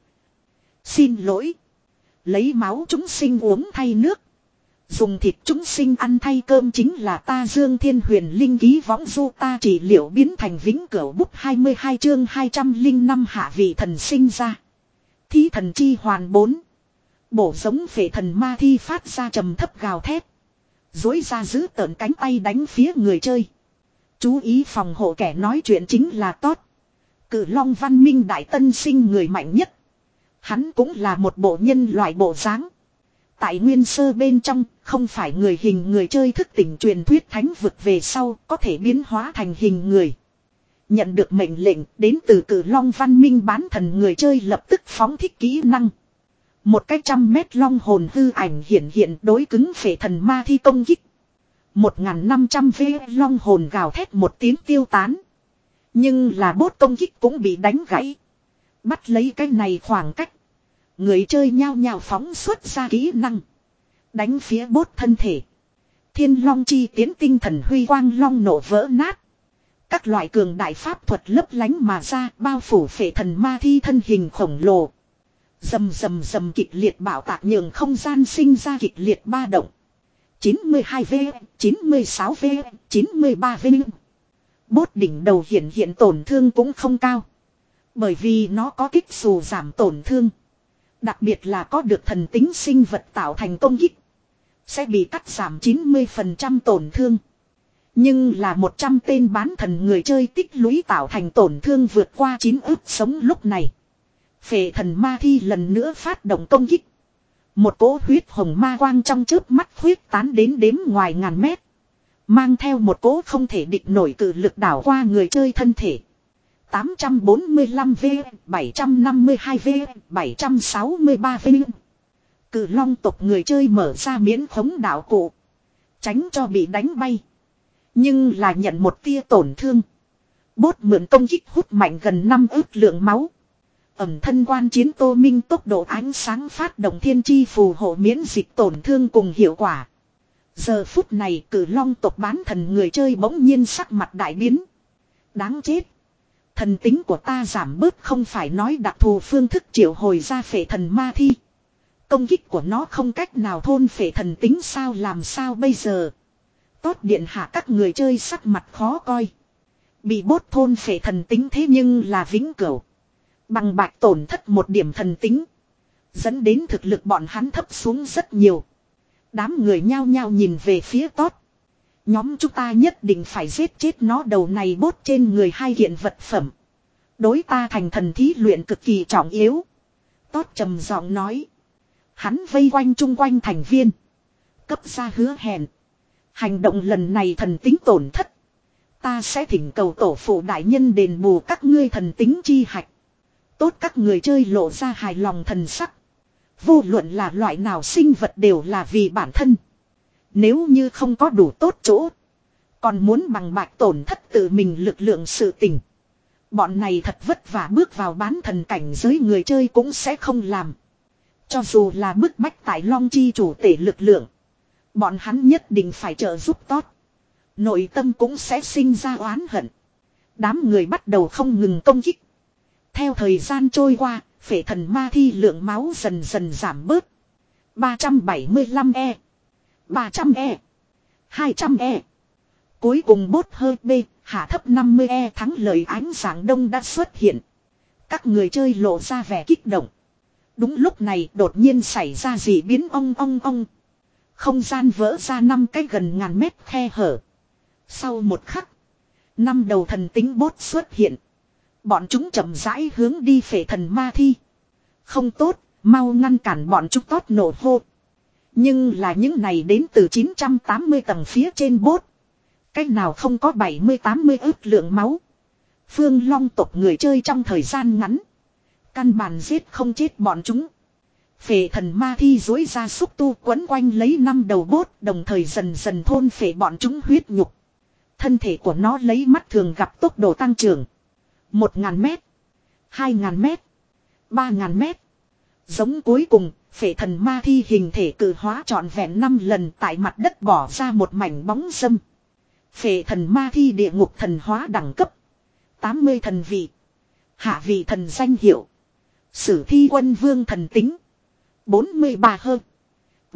Xin lỗi. Lấy máu chúng sinh uống thay nước. Dùng thịt chúng sinh ăn thay cơm chính là ta Dương Thiên Huyền Linh ký võng du ta trị liệu biến thành vĩnh cửu bút hai mươi hai chương hai trăm lẻ năm hạ vị thần sinh ra. Thí thần chi hoàn bốn. Bổ giống phệ thần ma thi phát ra trầm thấp gào thét. Dối ra giữ tợn cánh tay đánh phía người chơi. Chú ý phòng hộ kẻ nói chuyện chính là tốt. Cử long văn minh đại tân sinh người mạnh nhất. Hắn cũng là một bộ nhân loại bộ dáng. Tại nguyên sơ bên trong, không phải người hình người chơi thức tỉnh truyền thuyết thánh vực về sau có thể biến hóa thành hình người. Nhận được mệnh lệnh đến từ cử long văn minh bán thần người chơi lập tức phóng thích kỹ năng. Một cái trăm mét long hồn hư ảnh hiện hiện đối cứng phệ thần ma thi công kích. Một ngàn năm trăm vê long hồn gào thét một tiếng tiêu tán. Nhưng là bốt công kích cũng bị đánh gãy. Bắt lấy cái này khoảng cách. Người chơi nhao nhao phóng xuất ra kỹ năng. Đánh phía bốt thân thể. Thiên long chi tiến tinh thần huy quang long nổ vỡ nát. Các loại cường đại pháp thuật lấp lánh mà ra bao phủ phệ thần ma thi thân hình khổng lồ. Dầm dầm dầm kịch liệt bạo tạc nhường không gian sinh ra kịch liệt ba động. chín mươi hai V, chín mươi sáu V, chín mươi ba V. Bốt đỉnh đầu hiện hiện tổn thương cũng không cao. Bởi vì nó có kích xù giảm tổn thương. Đặc biệt là có được thần tính sinh vật tạo thành công kích. Sẽ bị cắt giảm chín mươi phần trăm tổn thương. Nhưng là một trăm tên bán thần người chơi tích lũy tạo thành tổn thương vượt qua chín ức sống lúc này. Phệ thần ma thi lần nữa phát động công kích. Một cỗ huyết hồng ma quang trong chớp mắt huyết tán đến đếm ngoài ngàn mét. Mang theo một cỗ không thể địch nổi cự lực đảo qua người chơi thân thể. tám trăm bốn mươi lăm V, bảy trăm năm mươi hai V, bảy trăm sáu mươi ba V. Cự long tộc người chơi mở ra miễn khống đảo cụ. Tránh cho bị đánh bay. Nhưng là nhận một tia tổn thương. Bốt mượn công kích hút mạnh gần năm ức lượng máu. Ẩm thân quan chiến Tô Minh tốc độ ánh sáng phát động thiên chi phù hộ miễn dịch tổn thương cùng hiệu quả. Giờ phút này cử long tộc bán thần người chơi bỗng nhiên sắc mặt đại biến. Đáng chết. Thần tính của ta giảm bớt không phải nói đặc thù phương thức triệu hồi ra phệ thần ma thi. Công kích của nó không cách nào thôn phệ thần tính sao làm sao bây giờ. Tốt điện hạ các người chơi sắc mặt khó coi. Bị bốt thôn phệ thần tính thế nhưng là vĩnh cửu. Bằng bạc tổn thất một điểm thần tính. Dẫn đến thực lực bọn hắn thấp xuống rất nhiều. Đám người nhao nhao nhìn về phía tốt. Nhóm chúng ta nhất định phải giết chết nó đầu này bốt trên người hai kiện vật phẩm. Đối ta thành thần thí luyện cực kỳ trọng yếu. Tốt trầm giọng nói. Hắn vây quanh chung quanh thành viên. Cấp ra hứa hẹn. Hành động lần này thần tính tổn thất. Ta sẽ thỉnh cầu tổ phụ đại nhân đền bù các ngươi thần tính chi hạch. Tốt, các người chơi lộ ra hài lòng thần sắc. Vô luận là loại nào sinh vật đều là vì bản thân. Nếu như không có đủ tốt chỗ, còn muốn bằng bạc tổn thất tự mình lực lượng sự tình, bọn này thật vất vả bước vào bán thần cảnh giới người chơi cũng sẽ không làm. Cho dù là bức bách tại Long Chi chủ tể lực lượng, bọn hắn nhất định phải trợ giúp tốt. Nội tâm cũng sẽ sinh ra oán hận. Đám người bắt đầu không ngừng công kích. Theo thời gian trôi qua, phệ thần ma thi lượng máu dần dần giảm bớt. ba trăm bảy mươi lăm E, ba trăm E, hai trăm E. Cuối cùng bốt hơi B, hạ thấp năm mươi E thắng lợi ánh sáng đông đã xuất hiện. Các người chơi lộ ra vẻ kích động. Đúng lúc này đột nhiên xảy ra dị biến, ong ong ong. Không gian vỡ ra năm cái gần ngàn mét khe hở. Sau một khắc, năm đầu thần tính bốt xuất hiện. Bọn chúng chậm rãi hướng đi phệ thần ma thi. Không tốt, mau ngăn cản bọn chúng, tốt nổ hô. Nhưng là những này đến từ chín trăm tám mươi tầng phía trên bốt. Cách nào không có bảy mươi tám mươi ức lượng máu. Phương Long tộc người chơi trong thời gian ngắn, căn bản giết không chết bọn chúng. Phệ thần ma thi dối ra xúc tu quấn quanh lấy năm đầu bốt, đồng thời dần dần thôn phệ bọn chúng huyết nhục. Thân thể của nó lấy mắt thường gặp tốc độ tăng trưởng. Một ngàn mét, hai ngàn mét, ba ngàn mét. Giống cuối cùng, phệ thần ma thi hình thể cự hóa trọn vẹn năm lần, tại mặt đất bỏ ra một mảnh bóng râm. Phệ thần ma thi địa ngục thần hóa đẳng cấp tám mươi thần vị. Hạ vị thần danh hiệu Sử thi quân vương thần tính bốn mươi ba hơn. B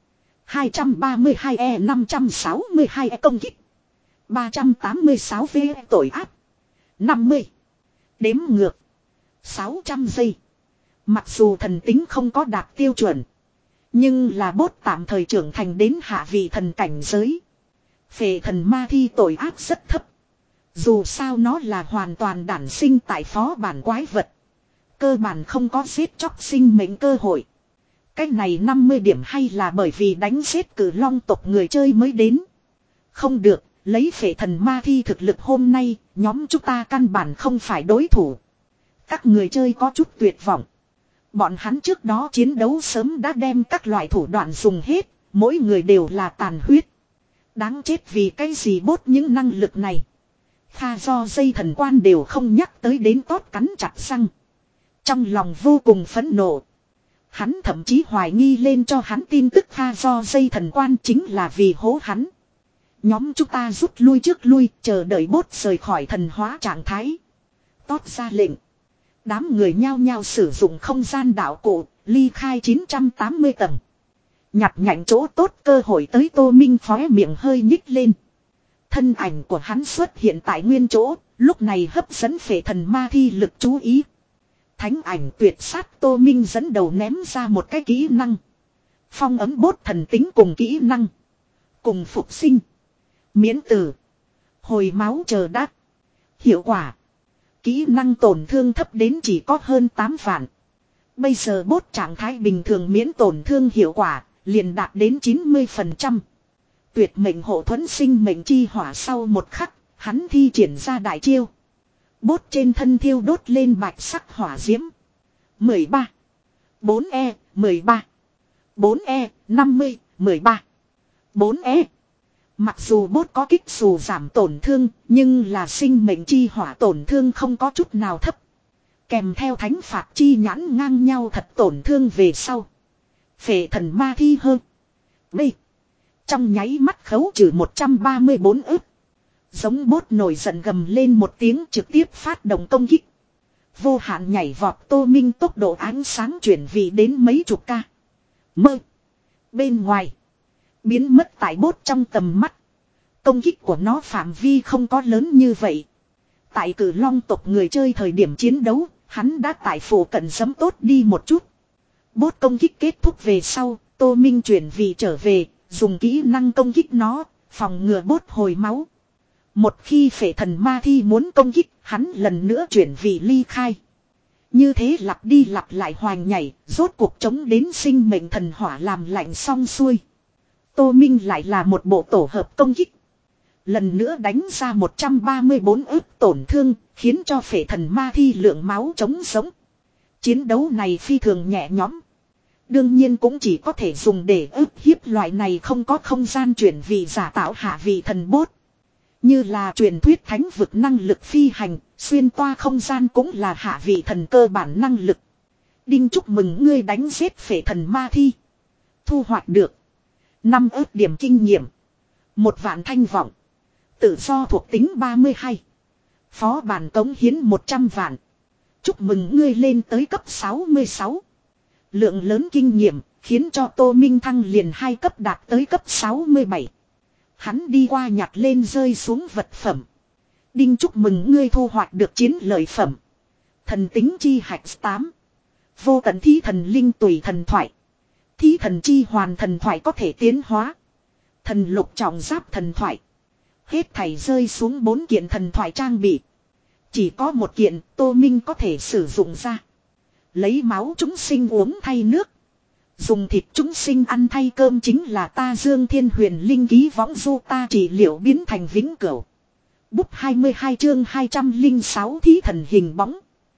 hai trăm ba mươi hai E, năm trăm sáu mươi hai E công kích, ba trăm tám mươi sáu V tội ác, năm mươi. Đếm ngược sáu trăm giây. Mặc dù thần tính không có đạt tiêu chuẩn, nhưng là bốt tạm thời trưởng thành đến hạ vị thần cảnh giới. Phệ thần ma thi tội ác rất thấp. Dù sao nó là hoàn toàn đản sinh tại phó bản quái vật, cơ bản không có giết chóc sinh mệnh cơ hội. Cái này năm mươi điểm hay là bởi vì đánh giết cử long tộc người chơi mới đến. Không được, lấy phệ thần ma thi thực lực hôm nay, nhóm chúng ta căn bản không phải đối thủ. Các người chơi có chút tuyệt vọng. Bọn hắn trước đó chiến đấu sớm đã đem các loại thủ đoạn dùng hết, mỗi người đều là tàn huyết. Đáng chết, vì cái gì bốt những năng lực này. Kha do dây thần quan đều không nhắc tới đến, tót cắn chặt răng. Trong lòng vô cùng phẫn nộ. Hắn thậm chí hoài nghi lên cho hắn tin tức Kha do dây thần quan chính là vì hố hắn. Nhóm chúng ta rút lui trước lui, chờ đợi bốt rời khỏi thần hóa trạng thái. Tót ra lệnh. Đám người nhao nhao sử dụng không gian đạo cụ, ly khai chín trăm tám mươi tầng. Nhặt nhạnh chỗ tốt cơ hội tới, Tô Minh khóe miệng hơi nhích lên. Thân ảnh của hắn xuất hiện tại nguyên chỗ, lúc này hấp dẫn phệ thần ma thi lực chú ý. Thánh ảnh tuyệt sát, Tô Minh dẫn đầu ném ra một cái kỹ năng. Phong ấm bốt thần tính cùng kỹ năng. Cùng phục sinh. Miễn tử. Hồi máu chờ đắc. Hiệu quả. Kỹ năng tổn thương thấp đến chỉ có hơn tám vạn. Bây giờ bốt trạng thái bình thường miễn tổn thương hiệu quả liền đạt đến chín mươi phần trăm. Tuyệt mệnh hộ thuẫn sinh mệnh chi hỏa, sau một khắc, hắn thi triển ra đại chiêu. Bốt trên thân thiêu đốt lên bạch sắc hỏa diễm. mười ba. bốn E, mười ba. bốn E, năm mươi, mười ba. bốn E. Mặc dù bốt có kích xù giảm tổn thương, nhưng là sinh mệnh chi hỏa tổn thương không có chút nào thấp. Kèm theo thánh phạt chi nhãn ngang nhau thật tổn thương về sau. Phệ thần ma thi hơn. B. Trong nháy mắt khấu trừ một trăm ba mươi bốn ức. Giống bốt nổi giận gầm lên một tiếng, trực tiếp phát động công kích. Vô hạn nhảy vọt, Tô Minh tốc độ ánh sáng chuyển vị đến mấy chục ca. Mơ. Bên ngoài. Biến mất tại bốt trong tầm mắt. Công kích của nó phạm vi không có lớn như vậy. Tại cử long tộc người chơi thời điểm chiến đấu, hắn đã tại phủ cận sấm tốt đi một chút. Bốt công kích kết thúc về sau, Tô Minh chuyển vị trở về, dùng kỹ năng công kích nó, phòng ngừa bốt hồi máu. Một khi phệ thần ma thi muốn công kích, hắn lần nữa chuyển vị ly khai. Như thế lặp đi lặp lại hoành nhảy, rốt cuộc chống đến sinh mệnh thần hỏa làm lạnh xong xuôi. Tô Minh lại là một bộ tổ hợp công kích. Lần nữa đánh ra một trăm ba mươi bốn ức tổn thương, khiến cho phệ thần ma thi lượng máu trống sống. Chiến đấu này phi thường nhẹ nhõm. Đương nhiên cũng chỉ có thể dùng để ức hiếp loại này không có không gian chuyển vị giả tạo hạ vị thần bốt. Như là truyền thuyết thánh vực năng lực phi hành, xuyên toa không gian cũng là hạ vị thần cơ bản năng lực. Đinh chúc mừng ngươi đánh giết phệ thần ma thi. Thu hoạch được năm ức điểm kinh nghiệm, một vạn thanh vọng. Tự do thuộc tính ba mươi hai. Phó bản cống hiến một trăm vạn. Chúc mừng ngươi lên tới cấp sáu mươi sáu. Lượng lớn kinh nghiệm khiến cho Tô Minh thăng liền hai cấp đạt tới cấp sáu mươi bảy. Hắn đi qua nhặt lên rơi xuống vật phẩm. Đinh chúc mừng ngươi thu hoạch được chiến lợi phẩm. Thần tính chi hạch tám. Vô tận thí thần linh tùy thần thoại. Thí thần chi hoàn thần thoại có thể tiến hóa. Thần lục trọng giáp thần thoại. Hết thảy rơi xuống bốn kiện thần thoại trang bị. Chỉ có một kiện Tô Minh có thể sử dụng ra. Lấy máu chúng sinh uống thay nước. Dùng thịt chúng sinh ăn thay cơm chính là ta Dương Thiên Huyền Linh ký võng du ta trị liệu biến thành vĩnh cửu. Bút hai mươi hai chương hai trăm lẻ sáu thí thần hình bóng.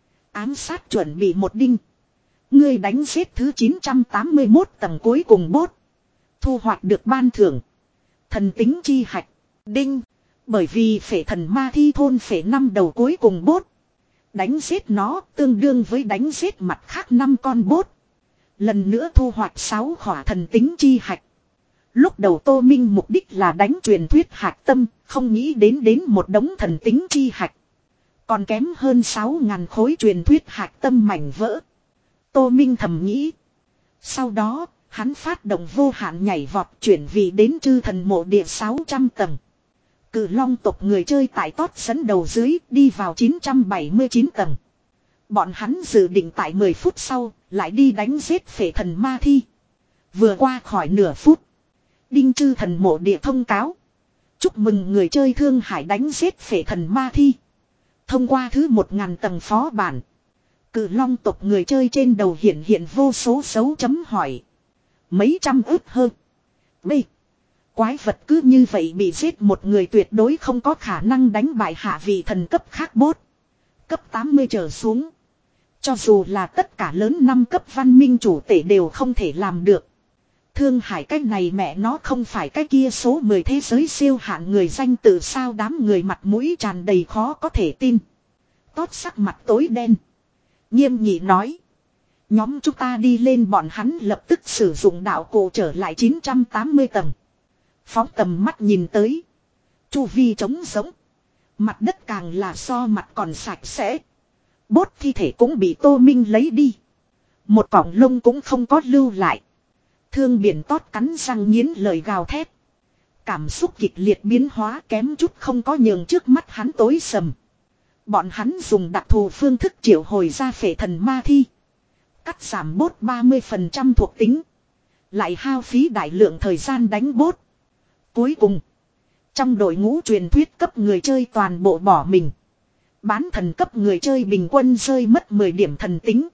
Ám sát chuẩn bị một đinh. Ngươi đánh giết thứ chín trăm tám mươi mốt tầng cuối cùng bốt. Thu hoạch được ban thưởng. Thần tính chi hạch. Đinh. Bởi vì phệ thần ma thi thôn phệ năm đầu cuối cùng bốt. Đánh giết nó tương đương với đánh giết mặt khác năm con bốt. Lần nữa thu hoạch sáu khỏa thần tính chi hạch. Lúc đầu Tô Minh mục đích là đánh truyền thuyết hạch tâm, không nghĩ đến đến một đống thần tính chi hạch. Còn kém hơn sáu ngàn khối truyền thuyết hạch tâm mảnh vỡ. Tô Minh thầm nghĩ. Sau đó, hắn phát động vô hạn nhảy vọt chuyển vị đến chư thần mộ địa sáu trăm tầng. Cự long tộc người chơi tại tót dẫn đầu dưới đi vào chín trăm bảy mươi chín tầng. Bọn hắn dự định tại mười phút sau lại đi đánh giết phệ thần ma thi. Vừa qua khỏi nửa phút. Đinh chư thần mộ địa thông cáo. Chúc mừng người chơi Thương Hải đánh giết phệ thần ma thi. Thông qua thứ một ngàn tầng phó bản. Cự long tộc người chơi trên đầu hiện hiện vô số dấu chấm hỏi. Mấy trăm ức hơn. B. Quái vật cứ như vậy bị giết một người tuyệt đối không có khả năng đánh bại hạ vị thần cấp khác bốt. Cấp tám mươi trở xuống. Cho dù là tất cả lớn năm cấp văn minh chủ tể đều không thể làm được. Thương Hải cái này mẹ nó không phải cái kia số mười thế giới siêu hạn người danh tự sao đám người mặt mũi tràn đầy khó có thể tin. Tót sắc mặt tối đen. Nghiêm nghị nói. Nhóm chúng ta đi lên bọn hắn lập tức sử dụng đạo cổ trở lại chín trăm tám mươi tầng. Phóng tầm mắt nhìn tới. Chu vi trống giống. Mặt đất càng là so mặt còn sạch sẽ. Bốt thi thể cũng bị Tô Minh lấy đi. Một cọng lông cũng không có lưu lại. Thương biển tót cắn răng nghiến lời gào thét. Cảm xúc kịch liệt biến hóa kém chút không có nhường trước mắt hắn tối sầm. Bọn hắn dùng đặc thù phương thức triệu hồi ra phệ thần ma thi. Cắt giảm bốt ba mươi phần trăm thuộc tính. Lại hao phí đại lượng thời gian đánh bốt. Cuối cùng. Trong đội ngũ truyền thuyết cấp người chơi toàn bộ bỏ mình. Bán thần cấp người chơi bình quân rơi mất mười điểm thần tính.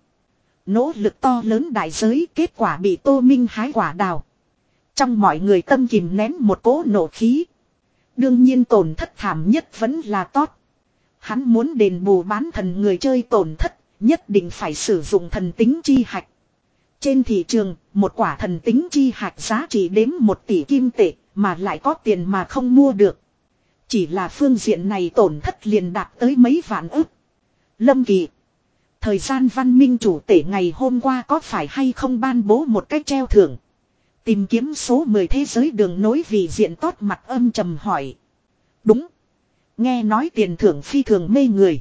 Nỗ lực to lớn đại giới kết quả bị Tô Minh hái quả đào. Trong mọi người tâm kìm nén một cỗ nổ khí. Đương nhiên tổn thất thảm nhất vẫn là tót. Hắn muốn đền bù bán thần người chơi tổn thất, nhất định phải sử dụng thần tính chi hạch. Trên thị trường, một quả thần tính chi hạch giá trị đếm một tỷ kim tệ, mà lại có tiền mà không mua được. Chỉ là phương diện này tổn thất liền đạt tới mấy vạn ức. Lâm Kỳ. Thời gian văn minh chủ tể ngày hôm qua có phải hay không ban bố một cách treo thưởng. Tìm kiếm số mười thế giới đường nối vì diện tót mặt âm trầm hỏi. Đúng. Nghe nói tiền thưởng phi thường mê người.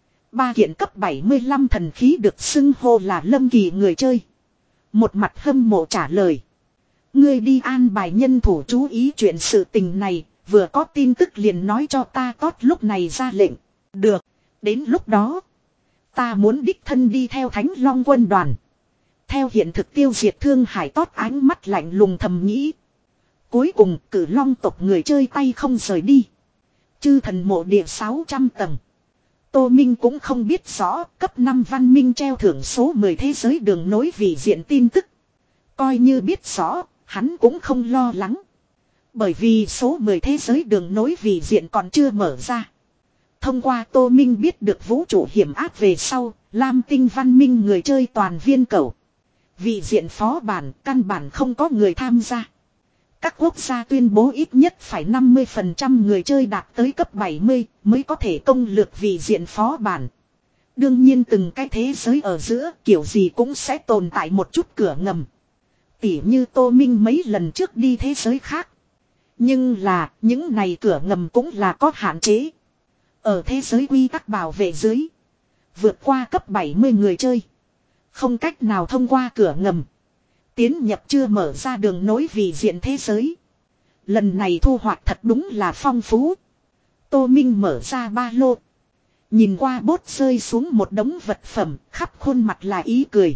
Ba kiện cấp bảy mươi lăm thần khí được xưng hô là Lâm Kỳ người chơi. Một mặt hâm mộ trả lời. Ngươi đi an bài nhân thủ chú ý chuyện sự tình này. Vừa có tin tức liền nói cho ta tốt lúc này ra lệnh. Được. Đến lúc đó. Ta muốn đích thân đi theo Thánh Long quân đoàn. Theo hiện thực tiêu diệt Thương Hải tót ánh mắt lạnh lùng thầm nghĩ. Cuối cùng cử long tộc người chơi tay không rời đi. Chư thần mộ địa sáu trăm tầng. Tô Minh cũng không biết rõ cấp năm văn minh treo thưởng số mười thế giới đường nối vì diện tin tức. Coi như biết rõ, hắn cũng không lo lắng. Bởi vì số mười thế giới đường nối vị diện còn chưa mở ra. Thông qua Tô Minh biết được vũ trụ hiểm ác về sau, Lam Tinh văn minh người chơi toàn viên cầu. Vị diện phó bản căn bản không có người tham gia. Các quốc gia tuyên bố ít nhất phải năm mươi phần trăm người chơi đạt tới cấp bảy mươi mới có thể công lược vị diện phó bản. Đương nhiên từng cái thế giới ở giữa kiểu gì cũng sẽ tồn tại một chút cửa ngầm. Tỉ như Tô Minh mấy lần trước đi thế giới khác. Nhưng là những này cửa ngầm cũng là có hạn chế. Ở thế giới quy tắc bảo vệ dưới. Vượt qua cấp bảy mươi người chơi. Không cách nào thông qua cửa ngầm. Tiến nhập chưa mở ra đường nối vị diện thế giới. Lần này thu hoạch thật đúng là phong phú. Tô Minh mở ra ba lô. Nhìn qua bốt rơi xuống một đống vật phẩm, khắp khuôn mặt là ý cười.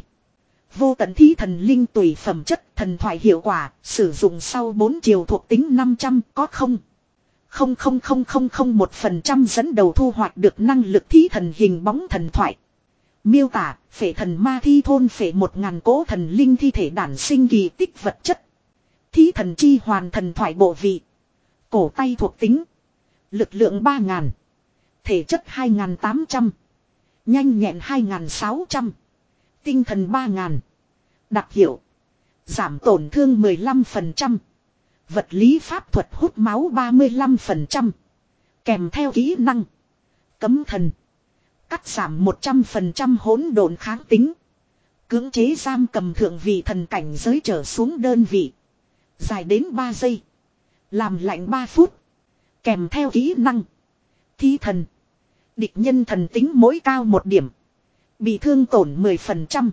Vô tận thí thần linh tùy phẩm chất thần thoại hiệu quả, sử dụng sau bốn chiều thuộc tính năm trăm có không? Không không không không không một phần trăm dẫn đầu thu hoạch được năng lực thí thần hình bóng thần thoại. Miêu tả, phệ thần ma thi thôn phệ một ngàn cỗ thần linh thi thể đản sinh kỳ tích vật chất. Thí thần chi hoàn thần thoại bộ vị. Cổ tay thuộc tính. Lực lượng ba ngàn. Thể chất hai ngàn tám trăm. Nhanh nhẹn hai ngàn sáu trăm. Tinh thần ba ngàn. Đặc hiệu. Giảm tổn thương mười lăm phần trăm. Vật lý pháp thuật hút máu ba mươi lăm phần trăm. Kèm theo kỹ năng. Cấm thần. Cắt giảm một trăm phần trăm hỗn độn kháng tính. Cưỡng chế giam cầm thượng vị thần cảnh giới trở xuống đơn vị. Dài đến ba giây. Làm lạnh ba phút. Kèm theo kỹ năng. Thi thần. Địch nhân thần tính mỗi cao một điểm. Bị thương tổn mười phần trăm.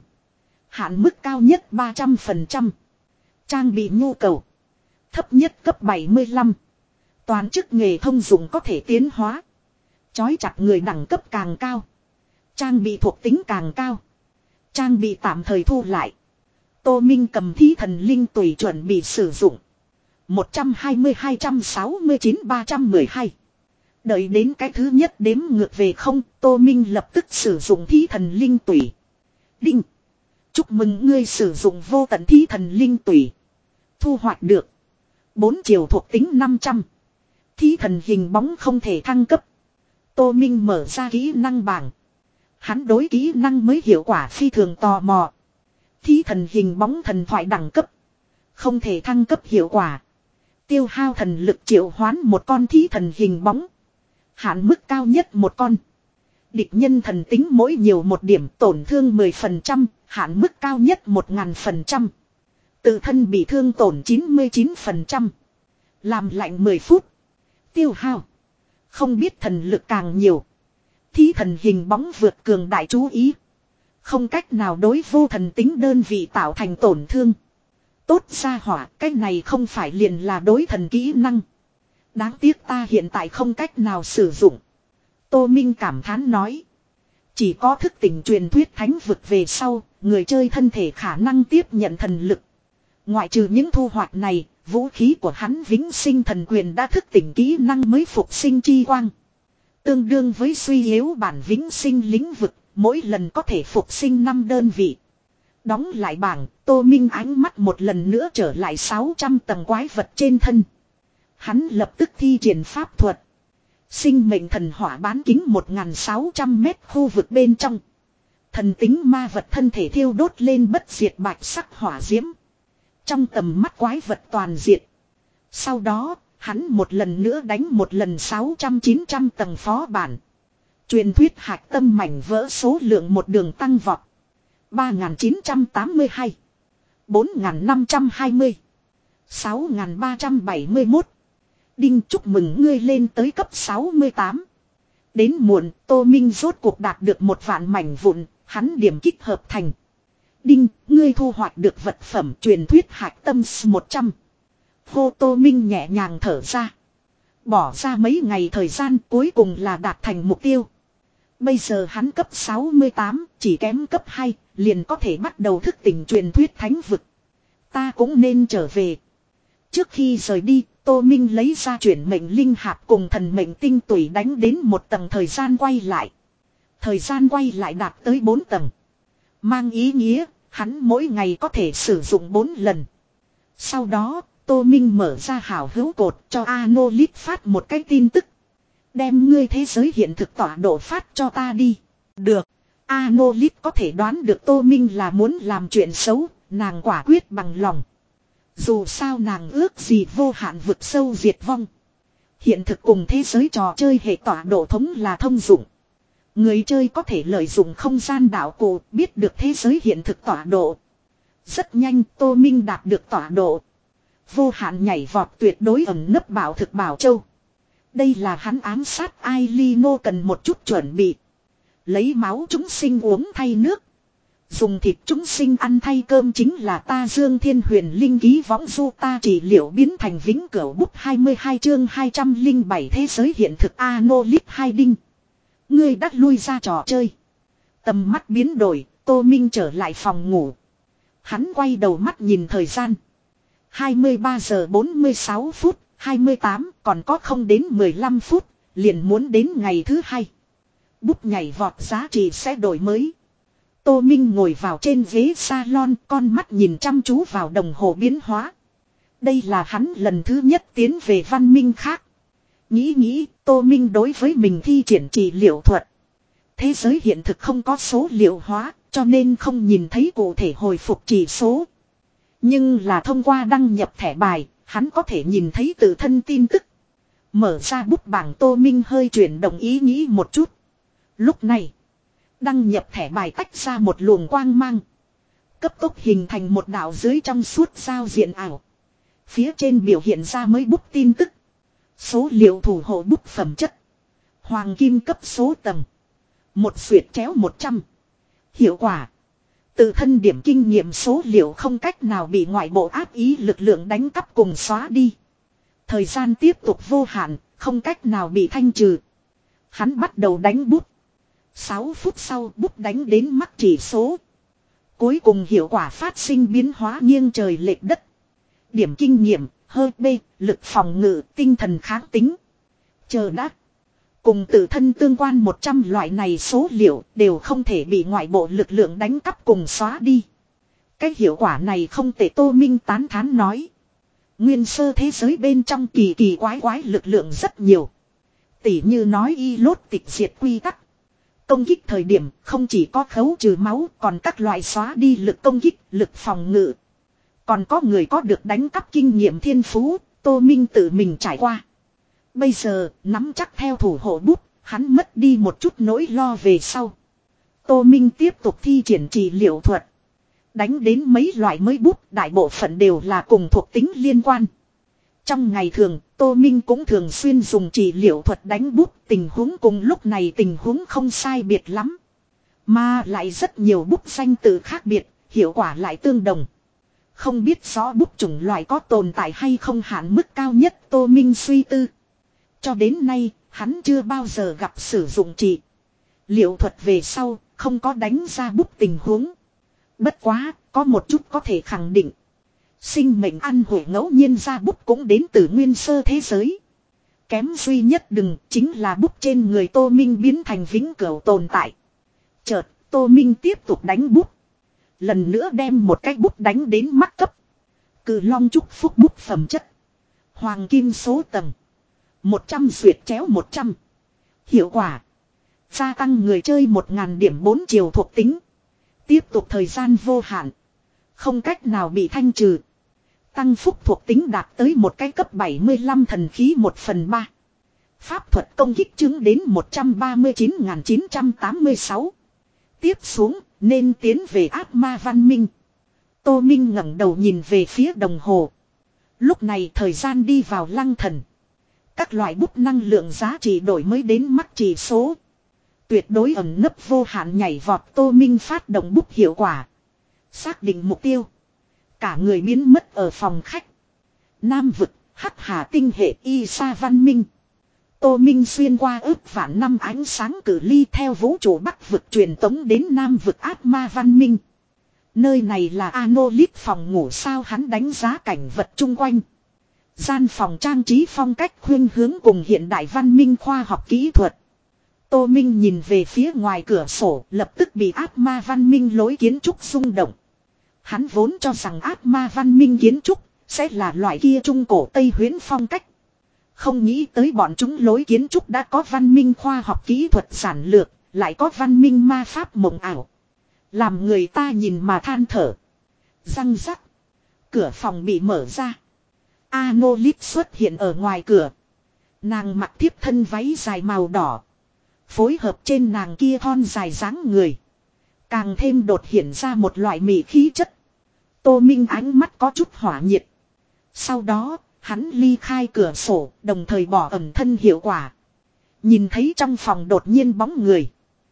Hạn mức cao nhất ba trăm phần trăm. Trang bị nhu cầu. Thấp nhất cấp bảy mươi lăm. Toàn chức nghề thông dụng có thể tiến hóa. Chói chặt người đẳng cấp càng cao. Trang bị thuộc tính càng cao. Trang bị tạm thời thu lại. Tô Minh cầm thí thần linh tùy chuẩn bị sử dụng. một trăm hai mươi hai trăm sáu mươi chín ba trăm mười hai. Đợi đến cái thứ nhất đếm ngược về không, Tô Minh lập tức sử dụng thí thần linh tùy. Đinh. Chúc mừng ngươi sử dụng vô tận thí thần linh tùy. Thu hoạch được. bốn chiều thuộc tính năm trăm. Thí thần hình bóng không thể thăng cấp. Tô Minh mở ra kỹ năng bảng. Hắn đối kỹ năng mới hiệu quả phi thường tò mò. Thí thần hình bóng thần thoại đẳng cấp. Không thể thăng cấp hiệu quả. Tiêu hao thần lực triệu hoán một con thí thần hình bóng. Hạn mức cao nhất một con. Địch nhân thần tính mỗi nhiều một điểm tổn thương mười phần trăm. Hạn mức cao nhất một ngàn phần trăm. Tự thân bị thương tổn chín mươi chín phần trăm. Làm lạnh mười phút. Tiêu hao. Không biết thần lực càng nhiều. Thí thần hình bóng vượt cường đại chú ý. Không cách nào đối vô thần tính đơn vị tạo thành tổn thương. Tốt ra hỏa, cái này không phải liền là đối thần kỹ năng. Đáng tiếc ta hiện tại không cách nào sử dụng. Tô Minh cảm thán nói. Chỉ có thức tỉnh truyền thuyết thánh vực về sau, người chơi thân thể khả năng tiếp nhận thần lực. Ngoại trừ những thu hoạch này, vũ khí của hắn vĩnh sinh thần quyền đã thức tỉnh kỹ năng mới phục sinh chi quang. Tương đương với suy yếu bản vĩnh sinh lĩnh vực, mỗi lần có thể phục sinh năm đơn vị. Đóng lại bảng, Tô Minh ánh mắt một lần nữa trở lại sáu trăm tầng quái vật trên thân. Hắn lập tức thi triển pháp thuật. Sinh mệnh thần hỏa bán kính một nghìn sáu trăm mét khu vực bên trong. Thần tính ma vật thân thể thiêu đốt lên bất diệt bạch sắc hỏa diễm. Trong tầm mắt quái vật toàn diệt. Sau đó, hắn một lần nữa đánh một lần sáu trăm chín trăm tầng phó bản. Truyền thuyết hạch tâm mảnh vỡ số lượng một đường tăng vọt. ba nghìn chín trăm tám mươi hai. bốn nghìn năm trăm hai mươi. sáu nghìn ba trăm bảy mươi mốt. Đinh chúc mừng ngươi lên tới cấp sáu mươi tám. Đến muộn, Tô Minh rốt cuộc đạt được một vạn mảnh vụn, hắn điểm kích hợp thành. Đinh, ngươi thu hoạch được vật phẩm truyền thuyết hạch tâm một trăm. Hô Tô Minh nhẹ nhàng thở ra. Bỏ ra mấy ngày thời gian cuối cùng là đạt thành mục tiêu. Bây giờ hắn cấp sáu mươi tám, chỉ kém cấp hai, liền có thể bắt đầu thức tỉnh truyền thuyết thánh vực. Ta cũng nên trở về. Trước khi rời đi, Tô Minh lấy ra chuyển mệnh linh hạp cùng thần mệnh tinh tủy đánh đến một tầng thời gian quay lại. Thời gian quay lại đạt tới bốn tầng. Mang ý nghĩa, hắn mỗi ngày có thể sử dụng bốn lần. Sau đó, Tô Minh mở ra hào hữu cột cho Anolit phát một cái tin tức. Đem ngươi thế giới hiện thực tọa độ phát cho ta đi. Được. Anolit có thể đoán được Tô Minh là muốn làm chuyện xấu, nàng quả quyết bằng lòng. Dù sao nàng ước gì vô hạn vực sâu diệt vong. Hiện thực cùng thế giới trò chơi hệ tọa độ thống là thông dụng. Người chơi có thể lợi dụng không gian đạo cụ biết được thế giới hiện thực tọa độ. Rất nhanh Tô Minh đạt được tọa độ. Vô hạn nhảy vọt tuyệt đối ẩn nấp bảo thực bảo châu. Đây là hắn ám sát Ailino cần một chút chuẩn bị. Lấy máu chúng sinh uống thay nước. Dùng thịt chúng sinh ăn thay cơm chính là ta Dương Thiên Huyền Linh ký võng du ta trị liệu biến thành vĩnh cửu bút hai mươi hai chương hai trăm lẻ bảy thế giới hiện thực Anolit hai đinh. Ngươi đã lui ra trò chơi. Tầm mắt biến đổi, Tô Minh trở lại phòng ngủ. Hắn quay đầu mắt nhìn thời gian. hai mươi ba giờ bốn mươi sáu phút, hai mươi tám còn có không đến mười lăm phút, liền muốn đến ngày thứ hai. Bút nhảy vọt giá trị sẽ đổi mới. Tô Minh ngồi vào trên ghế salon, con mắt nhìn chăm chú vào đồng hồ biến hóa. Đây là hắn lần thứ nhất tiến về văn minh khác. Nghĩ nghĩ, Tô Minh đối với mình thi triển trị liệu thuật. Thế giới hiện thực không có số liệu hóa, cho nên không nhìn thấy cụ thể hồi phục chỉ số. Nhưng là thông qua đăng nhập thẻ bài, hắn có thể nhìn thấy tự thân tin tức. Mở ra bút bảng, Tô Minh hơi chuyển động ý nghĩ một chút. Lúc này, đăng nhập thẻ bài tách ra một luồng quang mang. Cấp tốc hình thành một đạo dưới trong suốt giao diện ảo. Phía trên biểu hiện ra mấy bút tin tức. Số liệu thủ hộ bút phẩm chất. Hoàng kim cấp số tầng. Một xuyệt chéo một trăm. Hiệu quả. Tự thân điểm kinh nghiệm số liệu không cách nào bị ngoại bộ áp ý lực lượng đánh cắp cùng xóa đi. Thời gian tiếp tục vô hạn, không cách nào bị thanh trừ. Hắn bắt đầu đánh bút. sáu phút sau bút đánh đến mắc chỉ số. Cuối cùng hiệu quả phát sinh biến hóa nghiêng trời lệch đất. Điểm kinh nghiệm, hơi B, lực phòng ngự, tinh thần kháng tính. Chờ đã. Cùng tự thân tương quan một trăm loại này số liệu đều không thể bị ngoại bộ lực lượng đánh cắp cùng xóa đi. Cái hiệu quả này không thể. Tô Minh tán thán nói. Nguyên sơ thế giới bên trong kỳ kỳ quái quái lực lượng rất nhiều. Tỉ như nói y lốt tịch diệt quy tắc. Công kích thời điểm không chỉ có khấu trừ máu, còn các loại xóa đi lực công kích, lực phòng ngự. Còn có người có được đánh cắp kinh nghiệm thiên phú, Tô Minh tự mình trải qua. Bây giờ, nắm chắc theo thủ hộ bút, hắn mất đi một chút nỗi lo về sau. Tô Minh tiếp tục thi triển trị liệu thuật. Đánh đến mấy loại mới bút, đại bộ phận đều là cùng thuộc tính liên quan. Trong ngày thường, Tô Minh cũng thường xuyên dùng trị liệu thuật đánh bút, tình huống cùng lúc này tình huống không sai biệt lắm. Mà lại rất nhiều bút danh từ khác biệt, hiệu quả lại tương đồng. Không biết rõ bút chủng loại có tồn tại hay không hạn mức cao nhất, Tô Minh suy tư. Cho đến nay, hắn chưa bao giờ gặp sử dụng trị liệu thuật về sau, không có đánh ra bút tình huống. Bất quá, có một chút có thể khẳng định. Sinh mệnh ăn hủi ngẫu nhiên ra bút cũng đến từ nguyên sơ thế giới. Kém duy nhất đừng chính là bút trên người Tô Minh biến thành vĩnh cửu tồn tại. Chợt, Tô Minh tiếp tục đánh bút. Lần nữa đem một cái bút đánh đến mắc cấp. Cự long chúc phúc bút phẩm chất. Hoàng kim số tầng. một trăm duyệt chéo một trăm. Hiệu quả. Gia tăng người chơi một nghìn điểm bốn chiều thuộc tính. Tiếp tục thời gian vô hạn. Không cách nào bị thanh trừ. Tăng phúc thuộc tính đạt tới một cái cấp bảy mươi lăm thần khí một phần ba. Pháp thuật công kích chứng đến một trăm ba mươi chín nghìn chín trăm tám mươi sáu. Tiếp xuống, nên tiến về ác ma văn minh. Tô Minh ngẩng đầu nhìn về phía đồng hồ. Lúc này thời gian đi vào lăng thần. Các loại bút năng lượng giá trị đổi mới đến mắc chỉ số. Tuyệt đối ẩn nấp vô hạn nhảy vọt. Tô Minh phát động bút hiệu quả. Xác định mục tiêu. Cả người biến mất ở phòng khách. Nam vực, Hắc Hà tinh hệ y sa văn minh. Tô Minh xuyên qua ước vạn năm ánh sáng cử ly theo vũ trụ Bắc vực truyền tống đến Nam vực ác ma văn minh. Nơi này là Anolit phòng ngủ sao, hắn đánh giá cảnh vật chung quanh. Gian phòng trang trí phong cách khuynh hướng cùng hiện đại văn minh khoa học kỹ thuật. Tô Minh nhìn về phía ngoài cửa sổ, lập tức bị ác ma văn minh lối kiến trúc rung động. Hắn vốn cho rằng ác ma văn minh kiến trúc sẽ là loại kia trung cổ Tây Huyễn phong cách. Không nghĩ tới bọn chúng lối kiến trúc đã có văn minh khoa học kỹ thuật giản lược, lại có văn minh ma pháp mộng ảo. Làm người ta nhìn mà than thở. Răng rắc. Cửa phòng bị mở ra. Anolit xuất hiện ở ngoài cửa. Nàng mặc thiếp thân váy dài màu đỏ. Phối hợp trên nàng kia thon dài dáng người. Càng thêm đột hiện ra một loại mị khí chất. Tô Minh ánh mắt có chút hỏa nhiệt. Sau đó, hắn ly khai cửa sổ, đồng thời bỏ ẩn thân hiệu quả. Nhìn thấy trong phòng đột nhiên bóng người.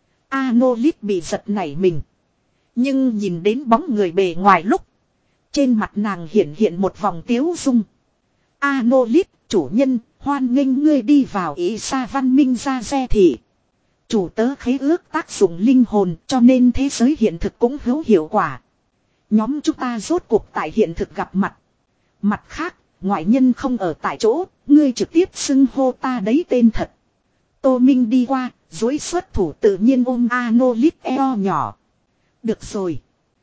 Anolit bị giật nảy mình. Nhưng nhìn đến bóng người bề ngoài lúc. Trên mặt nàng hiện hiện một vòng tiếu dung. Anolit, chủ nhân, hoan nghênh ngươi đi vào ý xa văn minh ra xe thị. Chủ tớ khế ước tác dụng linh hồn cho nên thế giới hiện thực cũng hữu hiệu quả. Nhóm chúng ta rốt cuộc tại hiện thực gặp mặt. Mặt khác, ngoại nhân không ở tại chỗ, ngươi trực tiếp xưng hô ta đấy tên thật. Tô Minh đi qua, dối xuất thủ tự nhiên ôm Anolit eo nhỏ. Được rồi.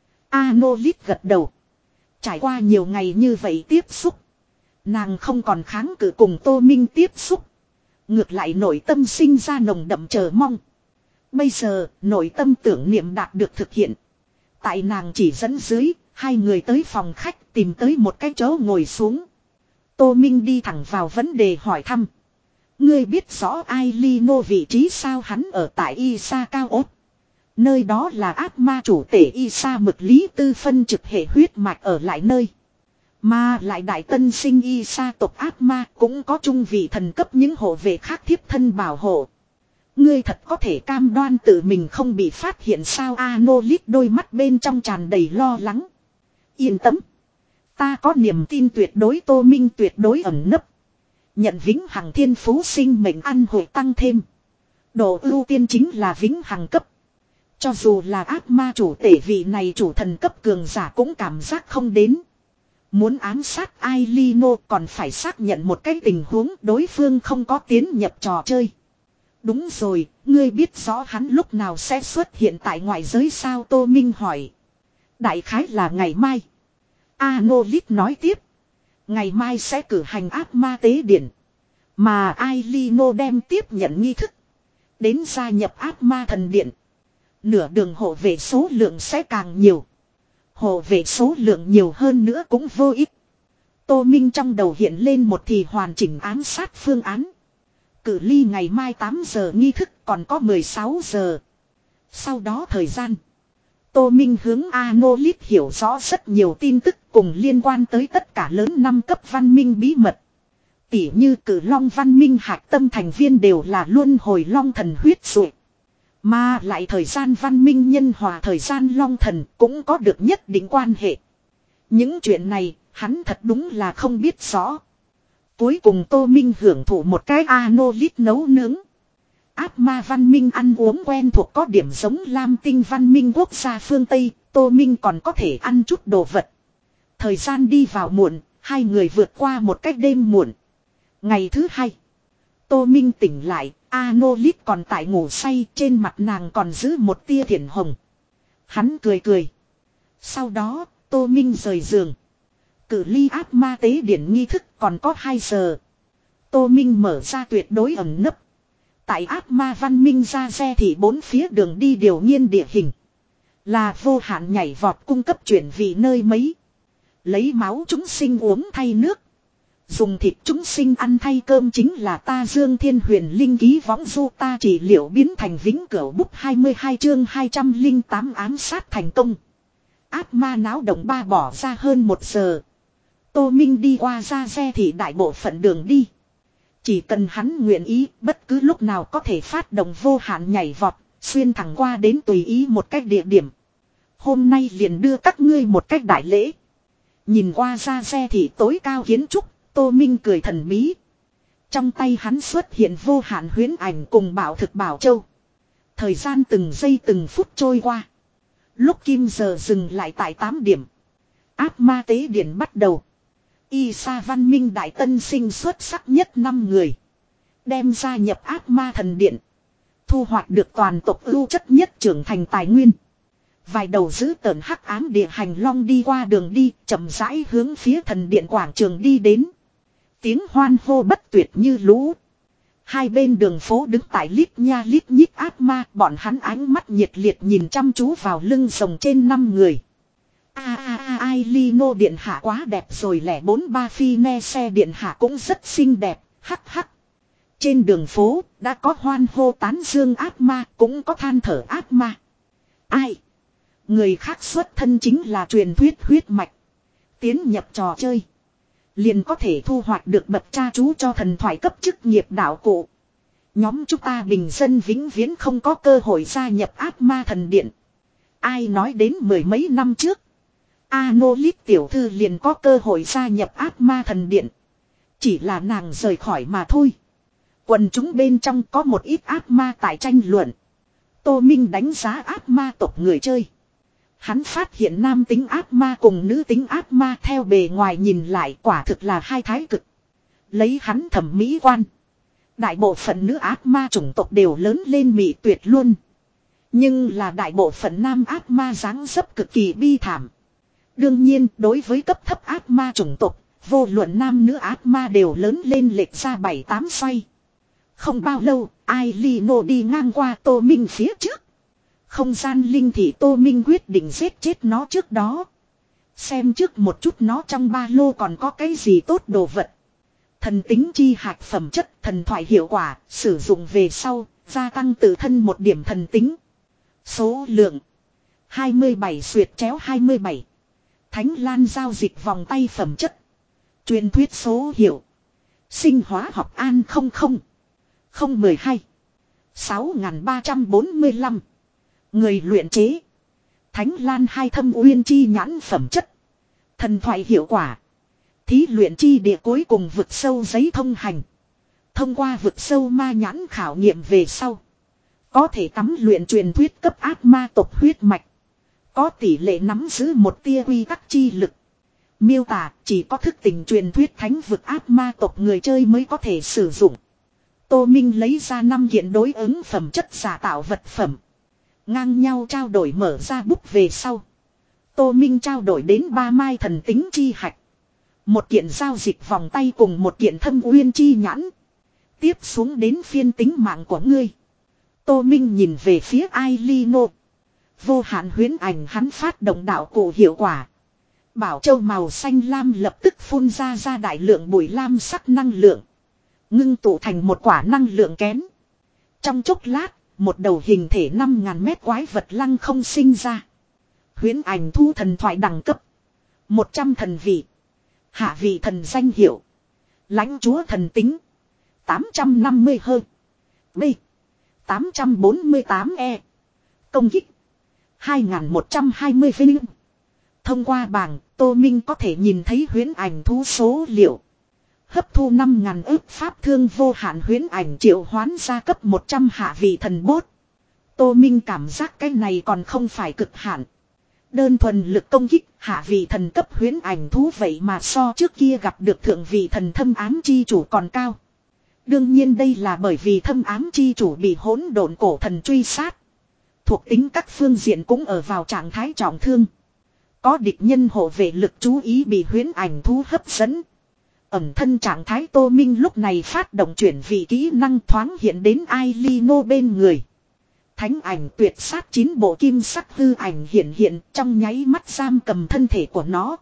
Anolit gật đầu. Trải qua nhiều ngày như vậy tiếp xúc. Nàng không còn kháng cự cùng Tô Minh tiếp xúc. Ngược lại nội tâm sinh ra nồng đậm chờ mong. Bây giờ, nội tâm tưởng niệm đạt được thực hiện. Tại nàng chỉ dẫn dưới, hai người tới phòng khách tìm tới một cái chỗ ngồi xuống. Tô Minh đi thẳng vào vấn đề hỏi thăm. Ngươi biết rõ Ailino vị trí sao? Hắn ở tại Isa Cao Ốt. Nơi đó là ác ma chủ tể Isa mực lý tư phân trực hệ huyết mạch ở lại nơi. Mà lại đại tân sinh Isa tộc ác ma cũng có trung vị thần cấp những hộ vệ khác thiếp thân bảo hộ. Ngươi thật có thể cam đoan tự mình không bị phát hiện sao? Anolit đôi mắt bên trong tràn đầy lo lắng. Yên tâm. Ta có niềm tin tuyệt đối. Tô Minh tuyệt đối ẩn nấp. Nhận vĩnh hằng thiên phú sinh mệnh ăn hội tăng thêm. Độ ưu tiên chính là vĩnh hằng cấp. Cho dù là ác ma chủ tể vị này chủ thần cấp cường giả cũng cảm giác không đến. Muốn ám sát Ailino còn phải xác nhận một cái tình huống đối phương không có tiến nhập trò chơi. Đúng rồi, ngươi biết rõ hắn lúc nào sẽ xuất hiện tại ngoại giới sao? Tô Minh hỏi. Đại khái là ngày mai. Anolit nói tiếp. Ngày mai sẽ cử hành ác ma tế điển. Mà Ailino đem tiếp nhận nghi thức. Đến gia nhập ác ma thần điện. Nửa đường hộ vệ số lượng sẽ càng nhiều. Hộ vệ số lượng nhiều hơn nữa cũng vô ích. Tô Minh trong đầu hiện lên một thì hoàn chỉnh ám sát phương án. Cự ly ngày mai tám giờ nghi thức còn có mười sáu giờ. Sau đó thời gian. Tô Minh hướng Anolit hiểu rõ rất nhiều tin tức cùng liên quan tới tất cả lớn năm cấp văn minh bí mật. Tỉ như cử long văn minh hạch tâm thành viên đều là luân hồi long thần huyết dụ. Mà lại thời gian văn minh nhân hòa thời gian long thần cũng có được nhất định quan hệ. Những chuyện này hắn thật đúng là không biết rõ. Cuối cùng Tô Minh hưởng thụ một cái Anolit nấu nướng. Ác ma văn minh ăn uống quen thuộc có điểm giống Lam Tinh văn minh quốc gia phương Tây. Tô Minh còn có thể ăn chút đồ vật. Thời gian đi vào muộn. Hai người vượt qua một cái đêm muộn. Ngày thứ hai. Tô Minh tỉnh lại. Anolit còn tại ngủ say. Trên mặt nàng còn giữ một tia thiển hồng. Hắn cười cười. Sau đó Tô Minh rời giường. Cự ly ác ma tế điển nghi thức còn có hai giờ. Tô Minh mở ra tuyệt đối ẩn nấp. Tại ác ma văn minh ra xe thì bốn phía đường đi điều nghiên địa hình. Là vô hạn nhảy vọt cung cấp chuyển vị nơi mấy. Lấy máu chúng sinh uống thay nước. Dùng thịt chúng sinh ăn thay cơm chính là ta Dương Thiên Huyền Linh ký võng du ta chỉ liệu biến thành vĩnh cửu bút hai mươi hai chương hai trăm lẻ tám ám sát thành công. Ác ma náo động ba bỏ ra hơn một giờ. Tô Minh đi qua ra xe thì đại bộ phận đường đi. Chỉ cần hắn nguyện ý bất cứ lúc nào có thể phát động vô hạn nhảy vọt, xuyên thẳng qua đến tùy ý một cách địa điểm. Hôm nay liền đưa các ngươi một cách đại lễ. Nhìn qua ra xe thì tối cao kiến trúc, Tô Minh cười thần bí. Trong tay hắn xuất hiện vô hạn huyễn ảnh cùng bảo thực bảo châu. Thời gian từng giây từng phút trôi qua. Lúc kim giờ dừng lại tại tám điểm. Ác ma tế điển bắt đầu. Isa văn minh đại tân sinh xuất sắc nhất năm người. Đem gia nhập ác ma thần điện. Thu hoạch được toàn tộc ưu chất nhất trưởng thành tài nguyên. Vài đầu giữ tợn hắc ám địa hành long đi qua đường đi, chậm rãi hướng phía thần điện quảng trường đi đến. Tiếng hoan hô bất tuyệt như lũ. Hai bên đường phố đứng tại lít nha lít nhít ác ma, bọn hắn ánh mắt nhiệt liệt nhìn chăm chú vào lưng rồng trên năm người. A a a ai Lino điện hạ quá đẹp rồi lẻ bốn ba phi ne xe điện hạ cũng rất xinh đẹp, hắc hắc. Trên đường phố đã có hoan hô tán dương ác ma, cũng có than thở ác ma. Ai? Người khác xuất thân chính là truyền thuyết huyết mạch. Tiến nhập trò chơi liền có thể thu hoạch được bậc cha chú cho thần thoại cấp chức nghiệp đạo cụ. Nhóm chúng ta bình dân vĩnh viễn không có cơ hội gia nhập ác ma thần điện. Ai nói đến mười mấy năm trước, Anolit tiểu thư liền có cơ hội gia nhập ác ma thần điện. Chỉ là nàng rời khỏi mà thôi. Quần chúng bên trong có một ít ác ma tại tranh luận. Tô Minh đánh giá ác ma tộc người chơi. Hắn phát hiện nam tính ác ma cùng nữ tính ác ma theo bề ngoài nhìn lại quả thực là hai thái cực. Lấy hắn thẩm mỹ quan, đại bộ phận nữ ác ma chủng tộc đều lớn lên mỹ tuyệt luôn. Nhưng là đại bộ phận nam ác ma dáng dấp cực kỳ bi thảm. Đương nhiên đối với cấp thấp ác ma chủng tộc, vô luận nam nữ ác ma đều lớn lên lệch ra bảy tám xoay. Không bao lâu, ai Lino đi ngang qua Tô Minh phía trước. Không gian linh thị Tô Minh quyết định giết chết nó trước đó. Xem trước một chút nó trong ba lô còn có cái gì tốt đồ vật. Thần tính chi hạt phẩm chất thần thoại hiệu quả, sử dụng về sau, gia tăng tự thân một điểm thần tính. Số lượng hai mươi bảy xuyệt chéo hai mươi bảy. Thánh Lan giao dịch vòng tay phẩm chất. Truyền thuyết số hiệu. Sinh hóa học an không không. Không mười hai. sáu ba trăm bốn mươi lăm. Người luyện chế. Thánh Lan hai thâm uyên chi nhãn phẩm chất. Thần thoại hiệu quả. Thí luyện chi địa cuối cùng vực sâu giấy thông hành. Thông qua vực sâu ma nhãn khảo nghiệm về sau. Có thể tắm luyện truyền thuyết cấp ác ma tộc huyết mạch. Có tỷ lệ nắm giữ một tia quy tắc chi lực. Miêu tả chỉ có thức tình truyền thuyết thánh vực ác ma tộc người chơi mới có thể sử dụng. Tô Minh lấy ra năm kiện đối ứng phẩm chất giả tạo vật phẩm. Ngang nhau trao đổi mở ra bút về sau. Tô Minh trao đổi đến ba mai thần tính chi hạch. Một kiện giao dịch vòng tay cùng một kiện thâm uyên chi nhãn. Tiếp xuống đến phiên tính mạng của ngươi. Tô Minh nhìn về phía Ai Lino. Vô hạn huyễn ảnh hắn phát động đạo cụ hiệu quả. Bảo châu màu xanh lam lập tức phun ra ra đại lượng bụi lam sắc năng lượng. Ngưng tụ thành một quả năng lượng kén. Trong chốc lát, một đầu hình thể năm ngàn mét quái vật lăng không sinh ra. Huyễn ảnh thu thần thoại đẳng cấp. một trăm thần vị. Hạ vị thần danh hiệu. Lãnh chúa thần tính. tám trăm năm mươi hơ. B. tám trăm bốn mươi tám E. Công kích. hai nghìn một trăm hai mươi vinh. Thông qua bảng, Tô Minh có thể nhìn thấy huyễn ảnh thú số liệu. Hấp thu năm ngàn ức pháp thương vô hạn huyễn ảnh triệu hoán ra cấp một trăm hạ vị thần bốt. Tô Minh cảm giác cái này còn không phải cực hạn. Đơn thuần lực công kích hạ vị thần cấp huyễn ảnh thú vậy mà so trước kia gặp được thượng vị thần thâm ám chi chủ còn cao. Đương nhiên đây là bởi vì thâm ám chi chủ bị hỗn độn cổ thần truy sát. Thuộc tính các phương diện cũng ở vào trạng thái trọng thương. Có địch nhân hộ vệ lực chú ý bị huyễn ảnh thú hấp dẫn. Ẩm thân trạng thái Tô Minh lúc này phát động chuyển vị kỹ năng thoáng hiện đến Ai Lino bên người. Thánh ảnh tuyệt sát chín bộ kim sắc hư ảnh hiện hiện trong nháy mắt giam cầm thân thể của nó.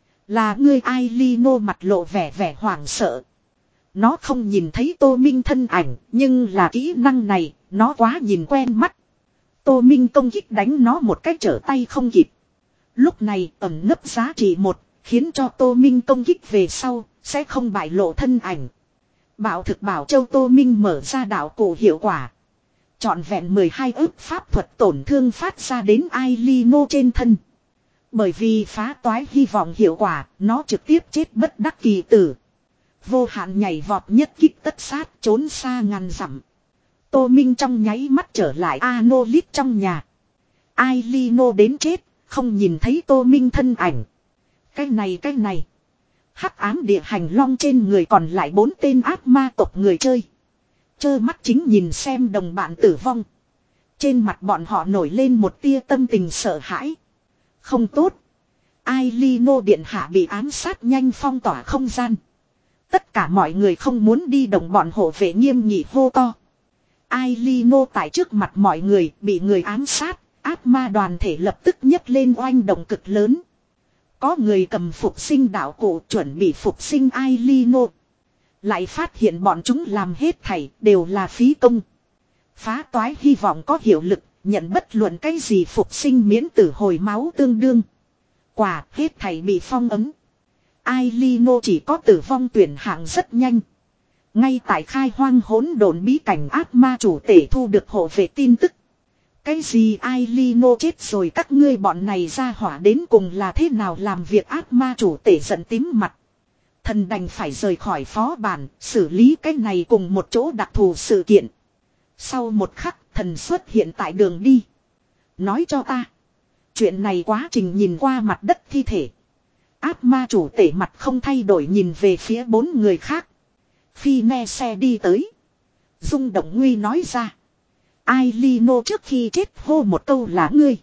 Là ngươi Ai Lino mặt lộ vẻ vẻ hoảng sợ. Nó không nhìn thấy Tô Minh thân ảnh, nhưng là kỹ năng này, nó quá nhìn quen mắt. Tô Minh công kích đánh nó một cách trở tay không kịp. Lúc này ẩn nấp giá trị một, khiến cho Tô Minh công kích về sau, sẽ không bại lộ thân ảnh. Bảo thực bảo châu Tô Minh mở ra đạo cụ hiệu quả. Chọn vẹn mười hai ức pháp thuật tổn thương phát ra đến Ai Lino trên thân. Bởi vì phá toái hy vọng hiệu quả, nó trực tiếp chết bất đắc kỳ tử. Vô hạn nhảy vọt nhất kích tất sát trốn xa ngàn dặm. Tô Minh trong nháy mắt trở lại Anolit trong nhà. Ai Lino đến chết, không nhìn thấy Tô Minh thân ảnh. Cái này cái này. Hắc ám địa hành long trên người còn lại bốn tên ác ma tộc người chơi. Chơ mắt chính nhìn xem đồng bạn tử vong. Trên mặt bọn họ nổi lên một tia tâm tình sợ hãi. Không tốt. Ai Lino điện hạ bị ám sát, nhanh phong tỏa không gian. Tất cả mọi người không muốn đi đồng bọn hộ vệ nghiêm nghị hô to. Ai Lino tại trước mặt mọi người bị người ám sát, ác ma đoàn thể lập tức nhấc lên oanh động cực lớn. Có người cầm phục sinh đạo cụ chuẩn bị phục sinh Ai Lino. Lại phát hiện bọn chúng làm hết thảy đều là phí công. Phá toái hy vọng có hiệu lực, nhận bất luận cái gì phục sinh miễn tử hồi máu tương đương. Quả hết thảy bị phong ấn. Ai Lino chỉ có tử vong tuyển hạng rất nhanh. Ngay tại khai hoang hỗn độn bí cảnh ác ma chủ tể thu được hộ về tin tức. Cái gì Ai Lino chết rồi, các ngươi bọn này ra hỏa đến cùng là thế nào làm việc, ác ma chủ tể giận tím mặt. Thần đành phải rời khỏi phó bản, xử lý cái này cùng một chỗ đặc thù sự kiện. Sau một khắc, thần xuất hiện tại đường đi. Nói cho ta. Chuyện này quá trình nhìn qua mặt đất thi thể. Ác ma chủ tể mặt không thay đổi nhìn về phía bốn người khác. Phi ne xe đi tới. Dung động nguy nói ra. Ai Lino trước khi chết hô một câu là ngươi.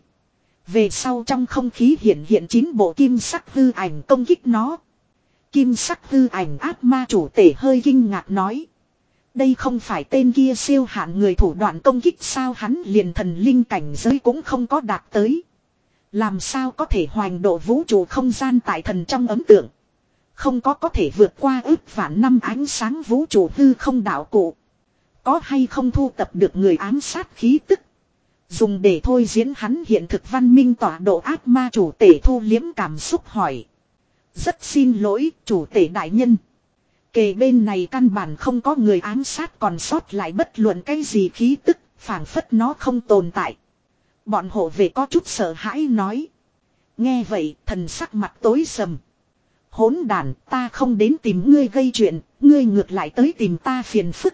Về sau trong không khí hiện hiện chín bộ kim sắc hư ảnh công kích nó. Kim sắc hư ảnh ác ma chủ tể hơi kinh ngạc nói. Đây không phải tên kia siêu hạn người thủ đoạn công kích sao, hắn liền thần linh cảnh giới cũng không có đạt tới. Làm sao có thể hoành độ vũ trụ không gian tại thần trong ấn tượng. Không có có thể vượt qua ước vạn năm ánh sáng vũ trụ hư không đạo cụ. Có hay không thu tập được người ám sát khí tức. Dùng để thôi diễn hắn hiện thực văn minh tọa độ, ác ma chủ tể thu liếm cảm xúc hỏi. Rất xin lỗi chủ tể đại nhân. Kề bên này căn bản không có người ám sát còn sót lại bất luận cái gì khí tức, phảng phất nó không tồn tại. Bọn hộ vệ có chút sợ hãi nói. Nghe vậy thần sắc mặt tối sầm. Hỗn đàn, ta không đến tìm ngươi gây chuyện, ngươi ngược lại tới tìm ta phiền phức.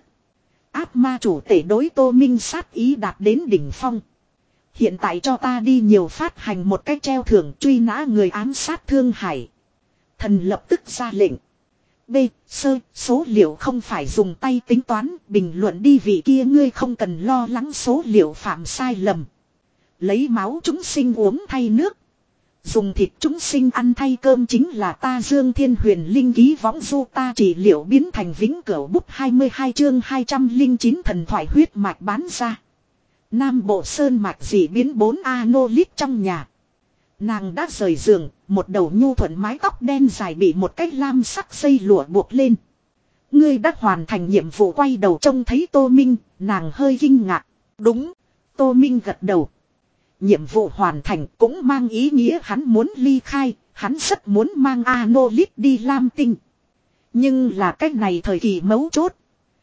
Ác ma chủ tể đối Tô Minh sát ý đạt đến đỉnh phong. Hiện tại cho ta đi nhiều phát hành một cách treo thưởng truy nã người ám sát Thương Hải. Thần lập tức ra lệnh. B. Sơ, số liệu không phải dùng tay tính toán, bình luận đi vị kia ngươi không cần lo lắng số liệu phạm sai lầm. Lấy máu chúng sinh uống thay nước. Dùng thịt chúng sinh ăn thay cơm chính là ta Dương Thiên Huyền Linh ký võng du ta trị liệu biến thành vĩnh cửu bút hai mươi hai chương hai trăm lẻ chín thần thoại huyết mạch bán ra. Nam Bộ Sơn mạch dị biến bốn Anolit trong nhà. Nàng đã rời giường, một đầu nhu thuận mái tóc đen dài bị một cách lam sắc dây lụa buộc lên. Ngươi đã hoàn thành nhiệm vụ, quay đầu trông thấy Tô Minh, nàng hơi kinh ngạc. Đúng, Tô Minh gật đầu. Nhiệm vụ hoàn thành cũng mang ý nghĩa hắn muốn ly khai, hắn rất muốn mang Anolit đi Lam Tinh. Nhưng là cách này thời kỳ mấu chốt.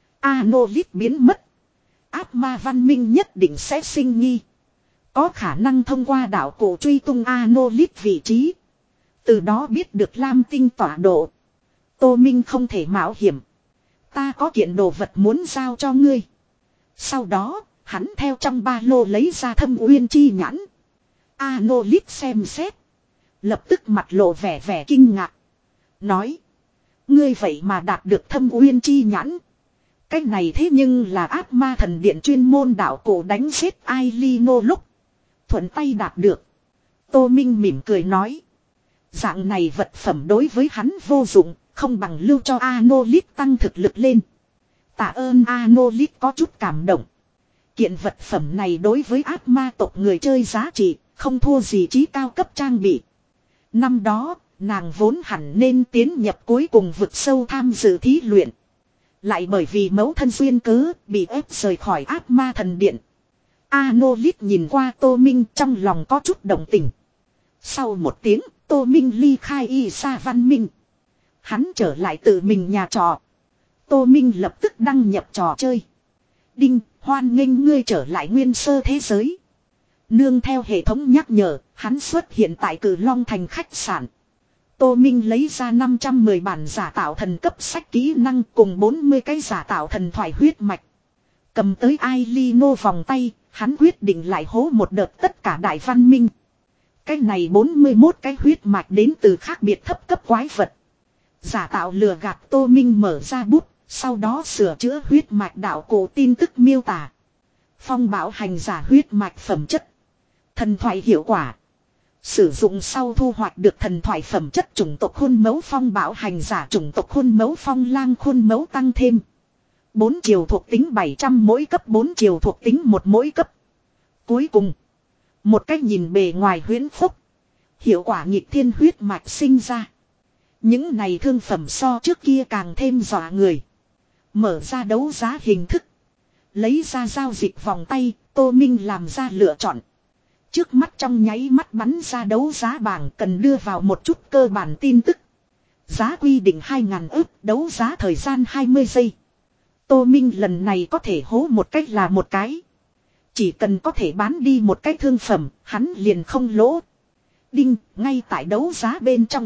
Anolit biến mất. Ác ma văn minh nhất định sẽ sinh nghi. Có khả năng thông qua đạo cụ truy tung Anolit vị trí. Từ đó biết được Lam Tinh tọa độ. Tô Minh không thể mạo hiểm. Ta có kiện đồ vật muốn giao cho ngươi. Sau đó, hắn theo trong ba lô lấy ra Thâm Uyên chi nhãn. Anolit xem xét. Lập tức mặt lộ vẻ vẻ kinh ngạc. Nói. Ngươi vậy mà đạt được Thâm Uyên chi nhãn. Cái này thế nhưng là ác ma thần điện chuyên môn đạo cụ đánh giết Ai Lino lúc. Thuận tay đạt được. Tô Minh mỉm cười nói. Dạng này vật phẩm đối với hắn vô dụng, không bằng lưu cho Anolit tăng thực lực lên. Tạ ơn Anolit có chút cảm động. Kiện vật phẩm này đối với ác ma tộc người chơi giá trị, không thua gì trí cao cấp trang bị. Năm đó, nàng vốn hẳn nên tiến nhập cuối cùng vực sâu tham dự thí luyện. Lại bởi vì mẫu thân duyên cớ, bị ép rời khỏi ác ma thần điện. Anolit nhìn qua Tô Minh trong lòng có chút đồng tình. Sau một tiếng, Tô Minh ly khai y sa văn minh. Hắn trở lại tự mình nhà trọ. Tô Minh lập tức đăng nhập trò chơi. Đinh, hoan nghênh ngươi trở lại nguyên sơ thế giới. Nương theo hệ thống nhắc nhở, hắn xuất hiện tại Cử Long Thành khách sạn. Tô Minh lấy ra năm trăm mười bản giả tạo thần cấp sách kỹ năng cùng bốn mươi cái giả tạo thần thoại huyết mạch. Cầm tới Ai Lino vòng tay, hắn quyết định lại hố một đợt tất cả đại văn minh. Cái này bốn mươi mốt cái huyết mạch đến từ khác biệt thấp cấp quái vật. Giả tạo lừa gạt Tô Minh mở ra bút, sau đó sửa chữa huyết mạch đạo cổ tin tức miêu tả. Phong bão hành giả huyết mạch phẩm chất. Thần thoại hiệu quả. Sử dụng sau thu hoạch được thần thoại phẩm chất chủng tộc khuôn mẫu phong bão hành giả chủng tộc khuôn mẫu phong lang khuôn mẫu tăng thêm. bốn chiều thuộc tính bảy trăm mỗi cấp bốn chiều thuộc tính một mỗi cấp. Cuối cùng. Một cách nhìn bề ngoài huyễn phúc. Hiệu quả nghịch thiên huyết mạch sinh ra. Những này thương phẩm so trước kia càng thêm dọa người. Mở ra đấu giá hình thức. Lấy ra giao dịch vòng tay, Tô Minh làm ra lựa chọn. Trước mắt trong nháy mắt bắn ra đấu giá bảng cần đưa vào một chút cơ bản tin tức. Giá quy định hai ngàn ức, đấu giá thời gian hai mươi giây. Tô Minh lần này có thể hố một cách là một cái. Chỉ cần có thể bán đi một cái thương phẩm, hắn liền không lỗ. Đinh, ngay tại đấu giá bên trong.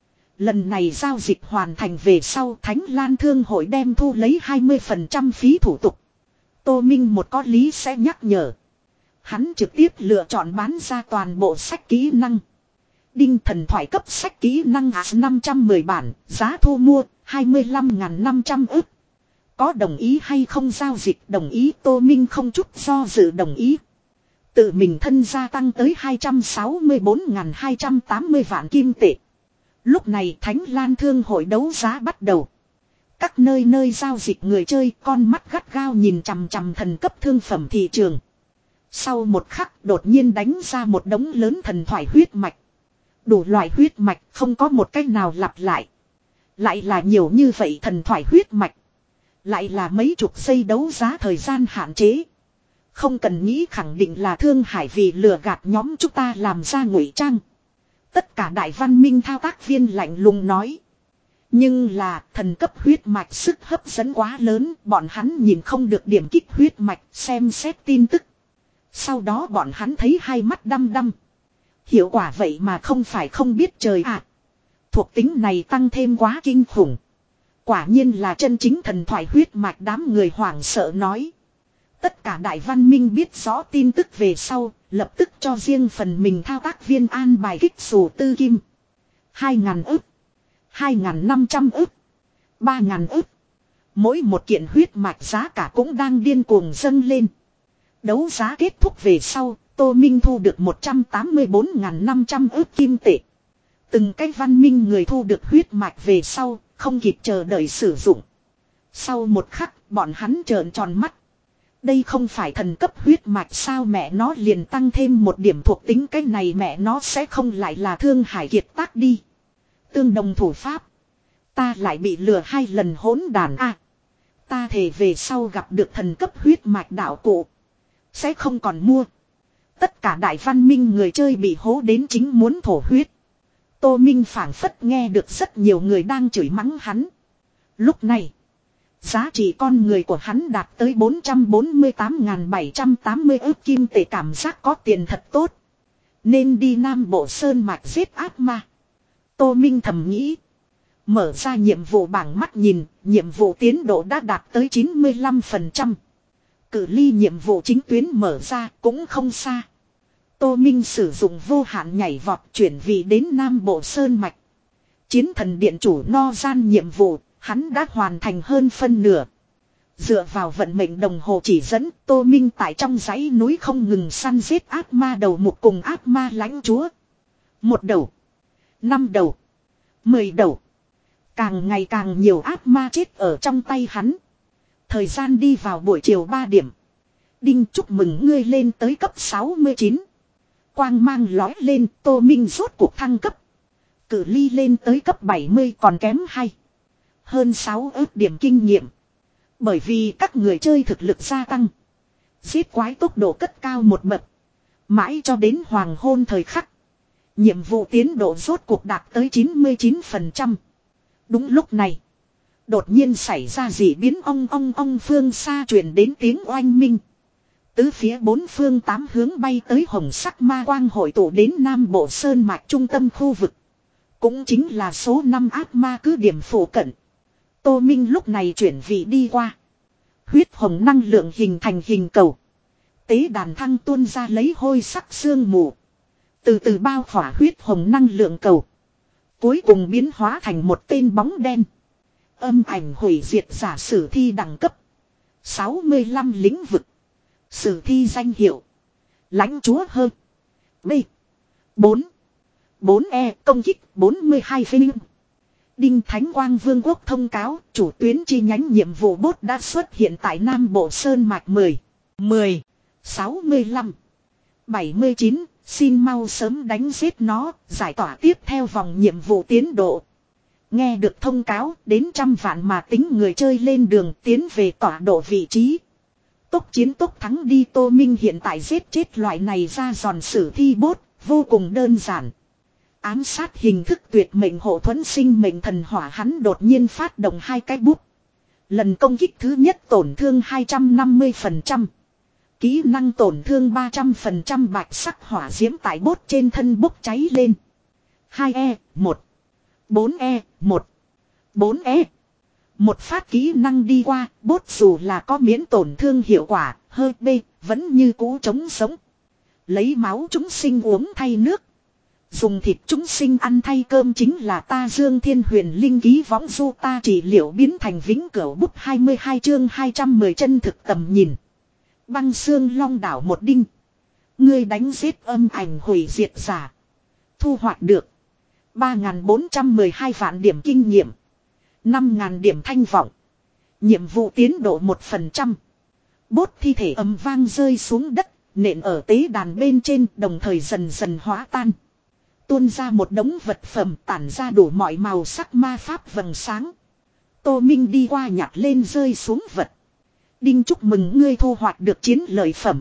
Lần này giao dịch hoàn thành về sau Thánh Lan Thương hội đem thu lấy hai mươi phần trăm phí thủ tục. Tô Minh một có lý sẽ nhắc nhở. Hắn trực tiếp lựa chọn bán ra toàn bộ sách kỹ năng. Đinh thần thoại cấp sách kỹ năng năm trăm mười bản, giá thu mua hai mươi lăm nghìn năm trăm ức. Có đồng ý hay không giao dịch đồng ý Tô Minh không chút do dự đồng ý. Tự mình thân gia tăng tới hai trăm sáu mươi bốn nghìn hai trăm tám mươi vạn kim tệ. Lúc này Thánh Lan Thương hội đấu giá bắt đầu. Các nơi nơi giao dịch người chơi con mắt gắt gao nhìn chằm chằm thần cấp thương phẩm thị trường. Sau một khắc đột nhiên đánh ra một đống lớn thần thoại huyết mạch. Đủ loại huyết mạch không có một cách nào lặp lại. Lại là nhiều như vậy thần thoại huyết mạch. Lại là mấy chục giây đấu giá thời gian hạn chế. Không cần nghĩ khẳng định là Thương Hải vì lừa gạt nhóm chúng ta làm ra ngụy trang. Tất cả đại văn minh thao tác viên lạnh lùng nói. Nhưng là thần cấp huyết mạch sức hấp dẫn quá lớn. Bọn hắn nhìn không được điểm kích huyết mạch xem xét tin tức. Sau đó bọn hắn thấy hai mắt đăm đăm. Hiệu quả vậy mà không phải không biết trời ạ. À, thuộc tính này tăng thêm quá kinh khủng. Quả nhiên là chân chính thần thoại huyết mạch đám người hoảng sợ nói. Tất cả đại văn minh biết rõ tin tức về sau, lập tức cho riêng phần mình thao tác viên an bài kích xù tư kim. Hai ngàn ức, hai ngàn năm trăm ức, ba ngàn ức. Mỗi một kiện huyết mạch giá cả cũng đang điên cuồng dâng lên. Đấu giá kết thúc về sau, Tô Minh thu được một trăm tám mươi bốn nghìn năm trăm ức kim tệ. Từng cái văn minh người thu được huyết mạch về sau, không kịp chờ đợi sử dụng. Sau một khắc, bọn hắn trợn tròn mắt. Đây không phải thần cấp huyết mạch sao mẹ nó liền tăng thêm một điểm thuộc tính cái này mẹ nó sẽ không lại là Thương Hải kiệt tác đi. Tương đồng thủ pháp. Ta lại bị lừa hai lần hỗn đàn a. À, ta thề về sau gặp được thần cấp huyết mạch đạo cụ. Sẽ không còn mua. Tất cả đại văn minh người chơi bị hố đến chính muốn thổ huyết. Tô Minh phảng phất nghe được rất nhiều người đang chửi mắng hắn. Lúc này. Giá trị con người của hắn đạt tới bốn trăm bốn mươi tám nghìn bảy trăm tám mươi ức kim tệ cảm giác có tiền thật tốt. Nên đi Nam Bộ Sơn Mạch giết ác ma. Tô Minh thầm nghĩ. Mở ra nhiệm vụ bảng mắt nhìn, nhiệm vụ tiến độ đã đạt tới chín mươi lăm phần trăm. Cự ly nhiệm vụ chính tuyến mở ra cũng không xa. Tô Minh sử dụng vô hạn nhảy vọt chuyển vị đến Nam Bộ Sơn Mạch. Chiến thần điện chủ no gian nhiệm vụ. Hắn đã hoàn thành hơn phân nửa. Dựa vào vận mệnh đồng hồ chỉ dẫn, Tô Minh tại trong dãy núi không ngừng săn giết ác ma đầu mục cùng ác ma lãnh chúa. Một đầu. Năm đầu. Mười đầu. Càng ngày càng nhiều ác ma chết ở trong tay hắn. Thời gian đi vào buổi chiều ba điểm. Đinh chúc mừng ngươi lên tới cấp sáu mươi chín. Quang mang lói lên, Tô Minh rốt cuộc thăng cấp. Cự ly lên tới cấp bảy mươi còn kém hai. Hơn sáu ước điểm kinh nghiệm. Bởi vì các người chơi thực lực gia tăng. Giết quái tốc độ cất cao một bậc. Mãi cho đến hoàng hôn thời khắc. Nhiệm vụ tiến độ rốt cuộc đạt tới chín mươi chín phần trăm. Đúng lúc này. Đột nhiên xảy ra dị biến ong ong ong phương xa truyền đến tiếng oanh minh. Tứ phía bốn phương tám hướng bay tới hồng sắc ma quang hội tụ đến Nam Bộ Sơn Mạch trung tâm khu vực. Cũng chính là số năm ác ma cứ điểm phủ cận. Tô Minh lúc này chuyển vị đi qua. Huyết hồng năng lượng hình thành hình cầu. Tế đàn thăng tuôn ra lấy hôi sắc sương mù. Từ từ bao khỏa huyết hồng năng lượng cầu. Cuối cùng biến hóa thành một tên bóng đen. Âm ảnh hủy diệt giả sử thi đẳng cấp. sáu mươi lăm lĩnh vực. Sử thi danh hiệu. Lãnh chúa hơn. B. bốn. bốn E công kích bốn mươi hai phim. Đinh Thánh Quang Vương quốc thông cáo chủ tuyến chi nhánh nhiệm vụ bốt đã xuất hiện tại Nam Bộ Sơn Mạch mười. mười. sáu mươi lăm. bảy mươi chín. Xin mau sớm đánh giết nó, giải tỏa tiếp theo vòng nhiệm vụ tiến độ. Nghe được thông cáo, đến trăm vạn mà tính người chơi lên đường tiến về tọa độ vị trí. Tốc chiến tốc thắng đi. Tô Minh hiện tại giết chết loại này ra giòn sử thi bốt, vô cùng đơn giản. Ám sát hình thức tuyệt mệnh hộ thuẫn sinh mệnh thần hỏa, hắn đột nhiên phát động hai cái bút. Lần công kích thứ nhất tổn thương hai trăm năm mươi phần trăm. Kỹ năng tổn thương ba trăm phần trăm, bạch sắc hỏa diễm tại bốt trên thân bốc cháy lên. hai E, một. bốn E, một. bốn E. Một phát kỹ năng đi qua, bốt dù là có miễn tổn thương hiệu quả, hơi B, vẫn như cũ chống sống. Lấy máu chúng sinh uống thay nước. Dùng thịt chúng sinh ăn thay cơm chính là ta Dương Thiên Huyền Linh ký võng du ta trị liệu biến thành vĩnh cửu bút hai mươi hai chương hai trăm mười chân thực tầm nhìn. Băng xương long đảo một đinh. Ngươi đánh giết âm ảnh hủy diệt giả. Thu hoạch được ba nghìn bốn trăm mười hai vạn điểm kinh nghiệm. năm nghìn điểm thanh vọng. Nhiệm vụ tiến độ một phần trăm. Bốt thi thể ầm vang rơi xuống đất, nện ở tế đàn bên trên, đồng thời dần dần hóa tan. Tuôn ra một đống vật phẩm tản ra đủ mọi màu sắc ma pháp vầng sáng. Tô Minh đi qua nhặt lên rơi xuống vật. Đinh, chúc mừng ngươi thu hoạch được chiến lợi phẩm.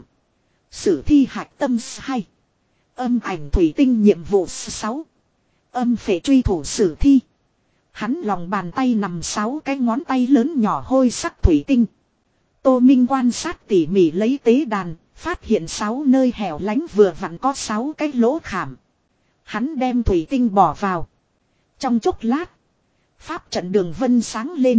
Sử thi hạch tâm hai. Âm ảnh thủy tinh nhiệm vụ sáu. Âm phệ truy thủ sử thi. Hắn lòng bàn tay nằm sáu cái ngón tay lớn nhỏ hôi sắc thủy tinh. Tô Minh quan sát tỉ mỉ lấy tế đàn, phát hiện sáu nơi hẻo lánh vừa vặn có sáu cái lỗ khảm. Hắn đem thủy tinh bỏ vào. Trong chốc lát, pháp trận đường vân sáng lên.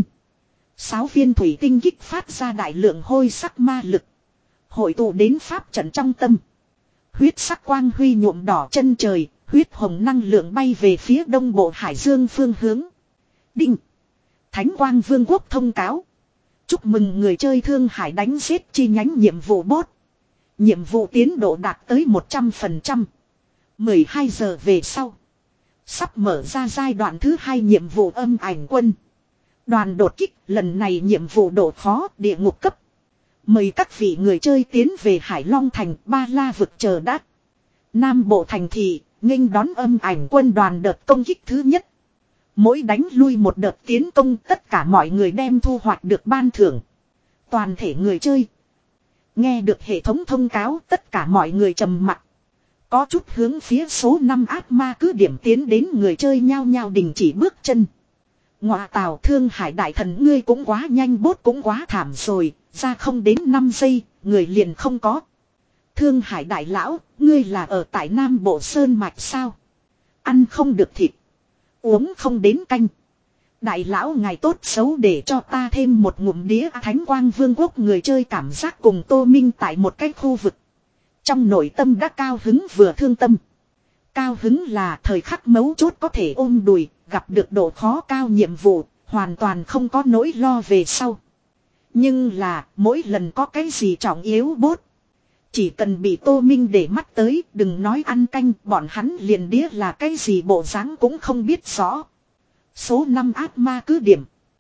Sáu viên thủy tinh kích phát ra đại lượng hôi sắc ma lực. Hội tụ đến pháp trận trong tâm. Huyết sắc quang huy nhuộm đỏ chân trời, huyết hồng năng lượng bay về phía đông bộ hải dương phương hướng. Đinh. Thánh Quang Vương quốc thông cáo. Chúc mừng người chơi Thương Hải đánh giết chi nhánh nhiệm vụ bốt. Nhiệm vụ tiến độ đạt tới một trăm phần trăm. mười hai giờ về sau. Sắp mở ra giai đoạn thứ hai nhiệm vụ âm ảnh quân. Đoàn đột kích, lần này nhiệm vụ độ khó địa ngục cấp. Mời các vị người chơi tiến về Hải Long Thành, Ba La vực chờ đát. Nam Bộ thành thị, nghênh đón âm ảnh quân đoàn đợt công kích thứ nhất. Mỗi đánh lui một đợt tiến công, tất cả mọi người đem thu hoạch được ban thưởng. Toàn thể người chơi. Nghe được hệ thống thông cáo, tất cả mọi người trầm mặc. Có chút hướng phía số năm ác ma cứ điểm tiến đến người chơi nhao nhao đình chỉ bước chân. Ngọa tào, Thương Hải đại thần ngươi cũng quá nhanh, bốt cũng quá thảm rồi, ra không đến năm giây, người liền không có. Thương Hải đại lão, ngươi là ở tại Nam Bộ Sơn Mạch sao? Ăn không được thịt, uống không đến canh. Đại lão ngài tốt xấu để cho ta thêm một ngụm đĩa. Thánh Quang Vương quốc người chơi cảm giác cùng Tô Minh tại một cái khu vực. Trong nội tâm đã cao hứng vừa thương tâm. Cao hứng là thời khắc mấu chốt có thể ôm đùi, gặp được độ khó cao nhiệm vụ, hoàn toàn không có nỗi lo về sau. Nhưng là, mỗi lần có cái gì trọng yếu bốt. Chỉ cần bị Tô Minh để mắt tới, đừng nói ăn canh, bọn hắn liền đĩa là cái gì bộ dáng cũng không biết rõ. Số năm ác ma cứ điểm.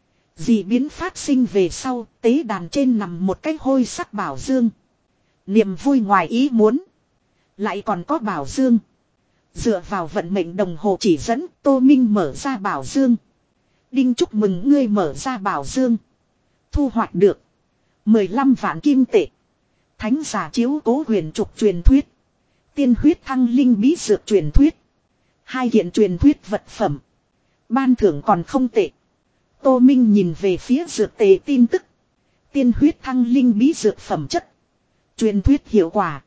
Dị biến phát sinh về sau, tế đàn trên nằm một cái hôi sắc bảo dương. Niềm vui ngoài ý muốn. Lại còn có bảo dương. Dựa vào vận mệnh đồng hồ chỉ dẫn, Tô Minh mở ra bảo dương. Đinh, chúc mừng ngươi mở ra bảo dương. Thu hoạch được mười lăm vạn kim tệ. Thánh giả chiếu cố huyền trục truyền thuyết. Tiên huyết thăng linh bí dược truyền thuyết. Hai kiện truyền thuyết vật phẩm. Ban thưởng còn không tệ. Tô Minh nhìn về phía dược tề tin tức. Tiên huyết thăng linh bí dược phẩm chất. Truyền thuyết hiệu quả.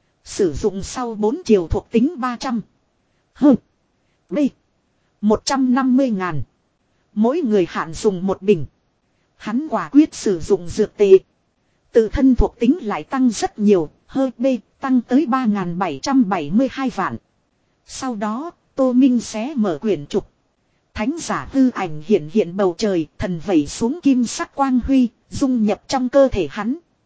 Sử dụng sau bốn chiều thuộc tính ba trăm. Hừ. B. một trăm năm mươi ngàn. Mỗi người hạn dùng một bình. Hắn quả quyết sử dụng dược tề. Tự thân thuộc tính lại tăng rất nhiều. Hơi B. Tăng tới ba nghìn bảy trăm bảy mươi hai vạn. Sau đó, Tô Minh sẽ mở quyển trục. Thánh giả hư ảnh hiện hiện bầu trời, thần vẩy xuống kim sắc quang huy, dung nhập trong cơ thể hắn.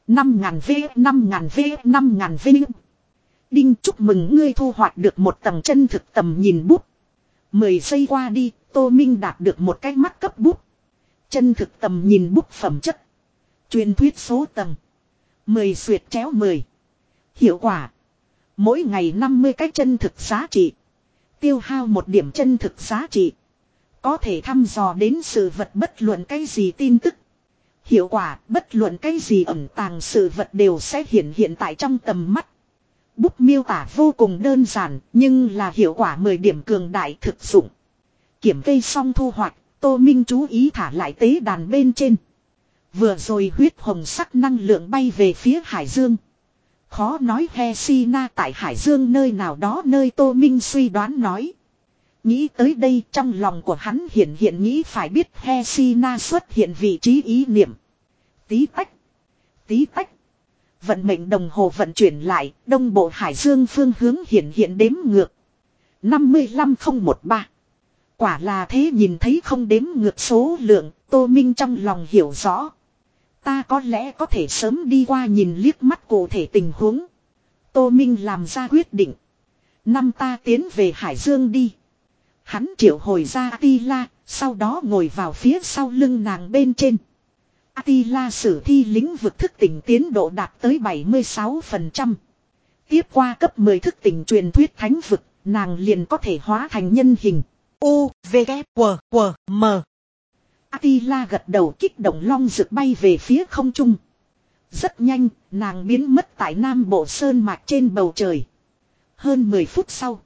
năm ngàn V, năm ngàn V, năm ngàn V. Đinh, chúc mừng ngươi thu hoạch được một tầng chân thực tầm nhìn bút. Mười giây qua đi, Tô Minh đạt được một cái mắt cấp bút. Chân thực tầm nhìn bút phẩm chất. Truyền thuyết số tầng. Mười xuyệt chéo mười. Hiệu quả. Mỗi ngày năm mươi cái chân thực giá trị. Tiêu hao một điểm chân thực giá trị. Có thể thăm dò đến sự vật bất luận cái gì tin tức. Hiệu quả, bất luận cái gì ẩn tàng sự vật đều sẽ hiện hiện tại trong tầm mắt. Bút miêu tả vô cùng đơn giản, nhưng là hiệu quả mười điểm cường đại thực dụng. Kiểm kê xong thu hoạch, Tô Minh chú ý thả lại tế đàn bên trên. Vừa rồi huyết hồng sắc năng lượng bay về phía hải dương. Khó nói Hesina tại hải dương nơi nào đó nơi Tô Minh suy đoán nói. Nghĩ tới đây trong lòng của hắn hiện hiện nghĩ phải biết Hesina xuất hiện vị trí ý niệm. Tí tách. Tí tách. Vận mệnh đồng hồ vận chuyển lại, đông bộ hải dương phương hướng hiện hiện đếm ngược. năm mươi lăm không một ba. Quả là thế, nhìn thấy không đếm ngược số lượng, Tô Minh trong lòng hiểu rõ. Ta có lẽ có thể sớm đi qua nhìn liếc mắt cụ thể tình huống. Tô Minh làm ra quyết định. Năm ta tiến về hải dương đi. Hắn triệu hồi ra Attila, sau đó ngồi vào phía sau lưng nàng bên trên. Attila sử thi lĩnh vực thức tỉnh tiến độ đạt tới bảy mươi sáu phần trăm. Tiếp qua cấp mười thức tỉnh truyền thuyết thánh vực, nàng liền có thể hóa thành nhân hình. U, V, K, W, W, M. Attila gật đầu kích động long rực bay về phía không trung. Rất nhanh, nàng biến mất tại Nam Bộ Sơn Mạch trên bầu trời. Hơn mười phút sau,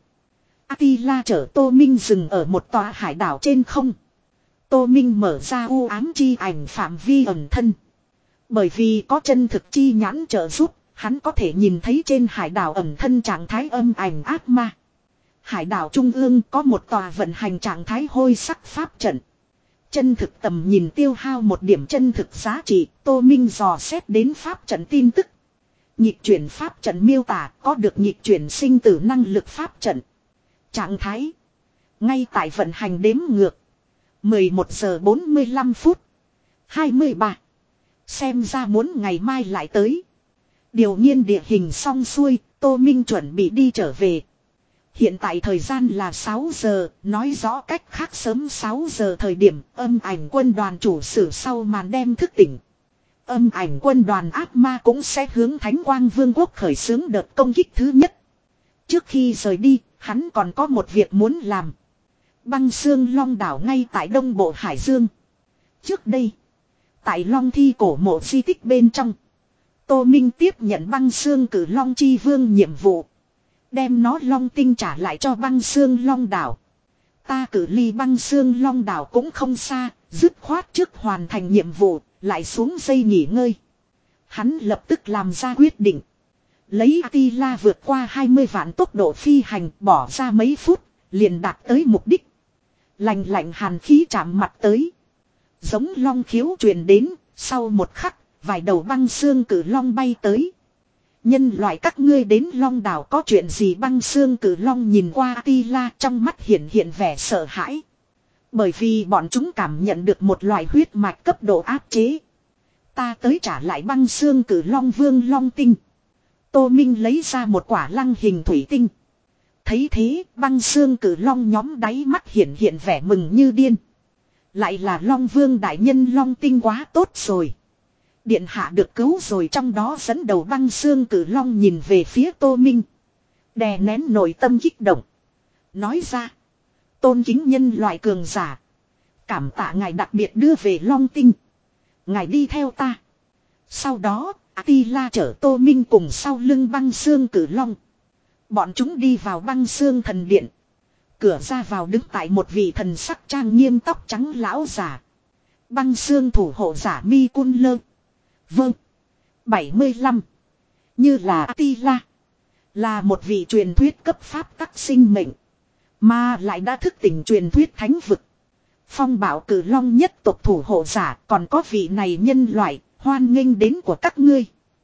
Attila chở Tô Minh dừng ở một tòa hải đảo trên không. Tô Minh mở ra u ám chi ảnh phạm vi ẩn thân. Bởi vì có chân thực chi nhãn trợ giúp, hắn có thể nhìn thấy trên hải đảo ẩn thân trạng thái âm ảnh ác ma. Hải đảo trung ương có một tòa vận hành trạng thái hôi sắc pháp trận. Chân thực tầm nhìn tiêu hao một điểm chân thực giá trị, Tô Minh dò xét đến pháp trận tin tức. Nhịp chuyển pháp trận miêu tả có được nhịp chuyển sinh tử năng lực pháp trận. Trạng thái. Ngay tại vận hành đếm ngược. mười một giờ bốn mươi lăm phút. hai mươi ba. Xem ra muốn ngày mai lại tới. Điều nhiên địa hình xong xuôi, Tô Minh chuẩn bị đi trở về. Hiện tại thời gian là sáu giờ, nói rõ cách khác sớm sáu giờ thời điểm âm ảnh quân đoàn chủ sử sau màn đem thức tỉnh. Âm ảnh quân đoàn ác ma cũng sẽ hướng Thánh Quang Vương quốc khởi xướng đợt công kích thứ nhất. Trước khi rời đi, hắn còn có một việc muốn làm. Băng xương Long đảo ngay tại đông bộ Hải Dương. Trước đây, tại Long Thi cổ mộ di tích bên trong, Tô Minh tiếp nhận băng xương cử Long Chi Vương nhiệm vụ. Đem nó Long tinh trả lại cho băng xương Long đảo. Ta cử ly băng xương Long đảo cũng không xa, dứt khoát trước hoàn thành nhiệm vụ, lại xuống dây nghỉ ngơi. Hắn lập tức làm ra quyết định. Lấy Attila vượt qua hai mươi vạn tốc độ phi hành bỏ ra mấy phút, liền đạt tới mục đích. Lạnh lạnh hàn khí chạm mặt tới. Giống long khiếu truyền đến, sau một khắc, vài đầu băng xương cử long bay tới. Nhân loại các ngươi đến Long đảo có chuyện gì? Băng xương cử long nhìn qua Attila trong mắt hiện hiện vẻ sợ hãi. Bởi vì bọn chúng cảm nhận được một loại huyết mạch cấp độ áp chế. Ta tới trả lại băng xương cử long vương long tinh. Tô Minh lấy ra một quả lăng hình thủy tinh. Thấy thế băng xương cử long nhóm đáy mắt hiện hiện vẻ mừng như điên. Lại là long vương đại nhân long tinh quá tốt rồi. Điện hạ được cứu rồi, trong đó dẫn đầu băng xương cử long nhìn về phía Tô Minh. Đè nén nội tâm kích động. Nói ra. Tôn kính nhân loại cường giả. Cảm tạ ngài đặc biệt đưa về long tinh. Ngài đi theo ta. Sau đó Attila chở Tô Minh cùng sau lưng băng xương cử long. Bọn chúng đi vào băng xương thần điện. Cửa ra vào đứng tại một vị thần sắc trang nghiêm tóc trắng lão giả. Băng xương thủ hộ giả Mi Cun Lơ. Vâng. bảy mươi lăm. Như là Attila. Là một vị truyền thuyết cấp pháp tắc sinh mệnh. Mà lại đã thức tỉnh truyền thuyết thánh vực. Phong bảo cử long nhất tộc thủ hộ giả. Còn có vị này nhân loại. Hoan nghênh đến của các ngươi.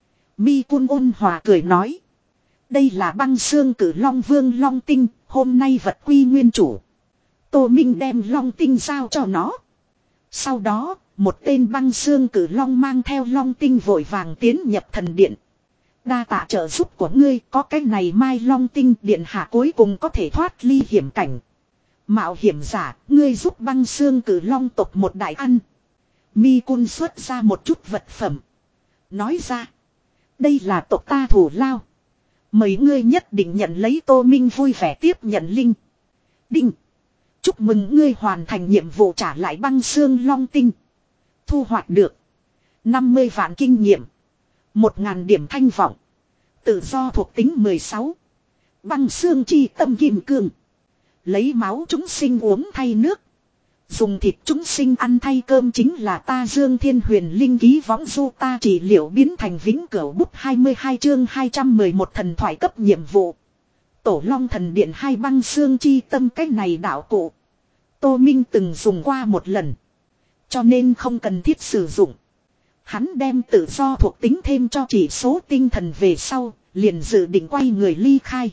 Mi Cun ôn hòa cười nói. Đây là băng xương cử long vương long tinh. Hôm nay vật quy nguyên chủ. Tô Minh đem long tinh giao cho nó. Sau đó một tên băng xương cử long mang theo long tinh vội vàng tiến nhập thần điện. Đa tạ trợ giúp của ngươi, có cái này mai long tinh điện hạ cuối cùng có thể thoát ly hiểm cảnh. Mạo hiểm giả, ngươi giúp băng xương cử long tộc một đại ăn. Mi Cun xuất ra một chút vật phẩm. Nói ra, đây là tộc ta thủ lao. Mấy ngươi nhất định nhận lấy. Tô Minh vui vẻ tiếp nhận linh. Đinh. Chúc mừng ngươi hoàn thành nhiệm vụ trả lại băng xương long tinh. Thu hoạch được năm mươi vạn kinh nghiệm, một ngàn điểm thanh vọng. Tự do thuộc tính mười sáu. Băng xương chi tâm kim cương. Lấy máu chúng sinh uống thay nước. Dùng thịt chúng sinh ăn thay cơm chính là ta Dương Thiên Huyền Linh ký võng du ta chỉ liệu biến thành vĩnh cửu bút hai mươi hai chương hai trăm mười một thần thoại cấp nhiệm vụ. Tổ Long thần điện hai băng xương chi tâm cách này đạo cụ. Tô Minh từng dùng qua một lần. Cho nên không cần thiết sử dụng. Hắn đem tự do thuộc tính thêm cho chỉ số tinh thần về sau, liền dự định quay người ly khai.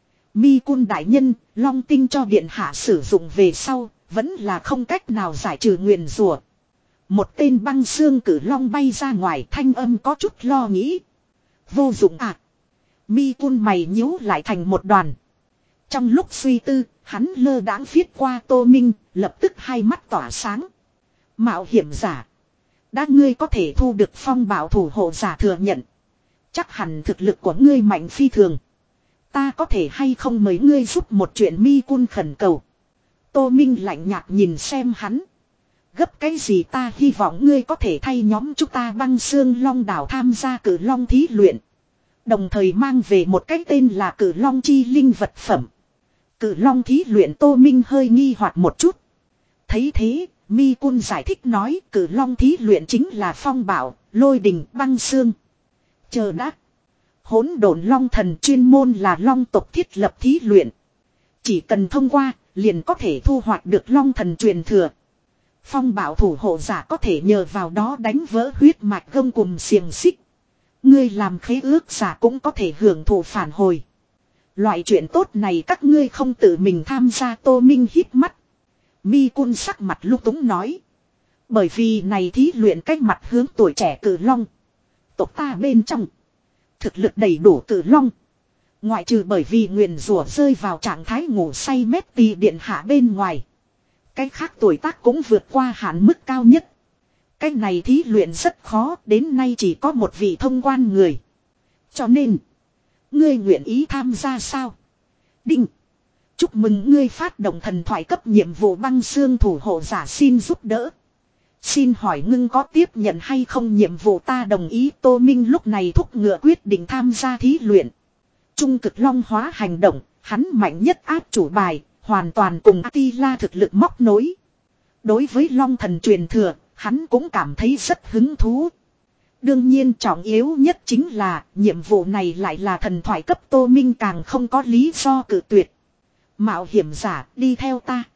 Mi Cun đại nhân, long tinh cho điện hạ sử dụng về sau, vẫn là không cách nào giải trừ nguyền rủa. Một tên băng xương cử long bay ra ngoài, thanh âm có chút lo nghĩ. Vô dụng à? Mi Cun mày nhíu lại thành một đoàn. Trong lúc suy tư, hắn lơ đãng viết qua Tô Minh, lập tức hai mắt tỏa sáng. Mạo hiểm giả. Đã ngươi có thể thu được phong bảo thủ hộ giả thừa nhận. Chắc hẳn thực lực của ngươi mạnh phi thường. Ta có thể hay không mời ngươi giúp một chuyện. Mi Cun khẩn cầu. Tô Minh lạnh nhạt nhìn xem hắn. Gấp cái gì, ta hy vọng ngươi có thể thay nhóm chúng ta băng xương long đảo tham gia cử long thí luyện. Đồng thời mang về một cái tên là cử long chi linh vật phẩm. Cử long thí luyện. Tô Minh hơi nghi hoặc một chút. Thấy thế, Mi Cun giải thích nói cử long thí luyện chính là phong bảo, lôi đình, băng xương. Chờ đã. Hỗn độn long thần chuyên môn là long tộc thiết lập thí luyện. Chỉ cần thông qua, liền có thể thu hoạch được long thần truyền thừa. Phong bảo thủ hộ giả có thể nhờ vào đó đánh vỡ huyết mạch gông cùm xiềng xích. Ngươi làm khế ước giả cũng có thể hưởng thụ phản hồi. Loại chuyện tốt này các ngươi không tự mình tham gia. Tô Minh hít mắt. Mi Cun sắc mặt lúc túng nói. Bởi vì này thí luyện cách mặt hướng tuổi trẻ cử long. Tộc ta bên trong. Thực lực đầy đủ cử long. Ngoại trừ bởi vì nguyền rủa rơi vào trạng thái ngủ say mét tì điện hạ bên ngoài. Cái khác tuổi tác cũng vượt qua hạn mức cao nhất. Cái này thí luyện rất khó, đến nay chỉ có một vị thông quan người. Cho nên, ngươi nguyện ý tham gia sao? Đinh. Chúc mừng ngươi phát động thần thoại cấp nhiệm vụ băng xương thủ hộ giả xin giúp đỡ. Xin hỏi ngưng có tiếp nhận hay không nhiệm vụ? Ta đồng ý. Tô Minh lúc này thúc ngựa quyết định tham gia thí luyện. Trung cực long hóa hành động, hắn mạnh nhất áp chủ bài, hoàn toàn cùng Attila thực lực móc nối. Đối với long thần truyền thừa, hắn cũng cảm thấy rất hứng thú. Đương nhiên trọng yếu nhất chính là nhiệm vụ này lại là thần thoại cấp. Tô Minh càng không có lý do cự tuyệt. Mạo hiểm giả, đi theo ta.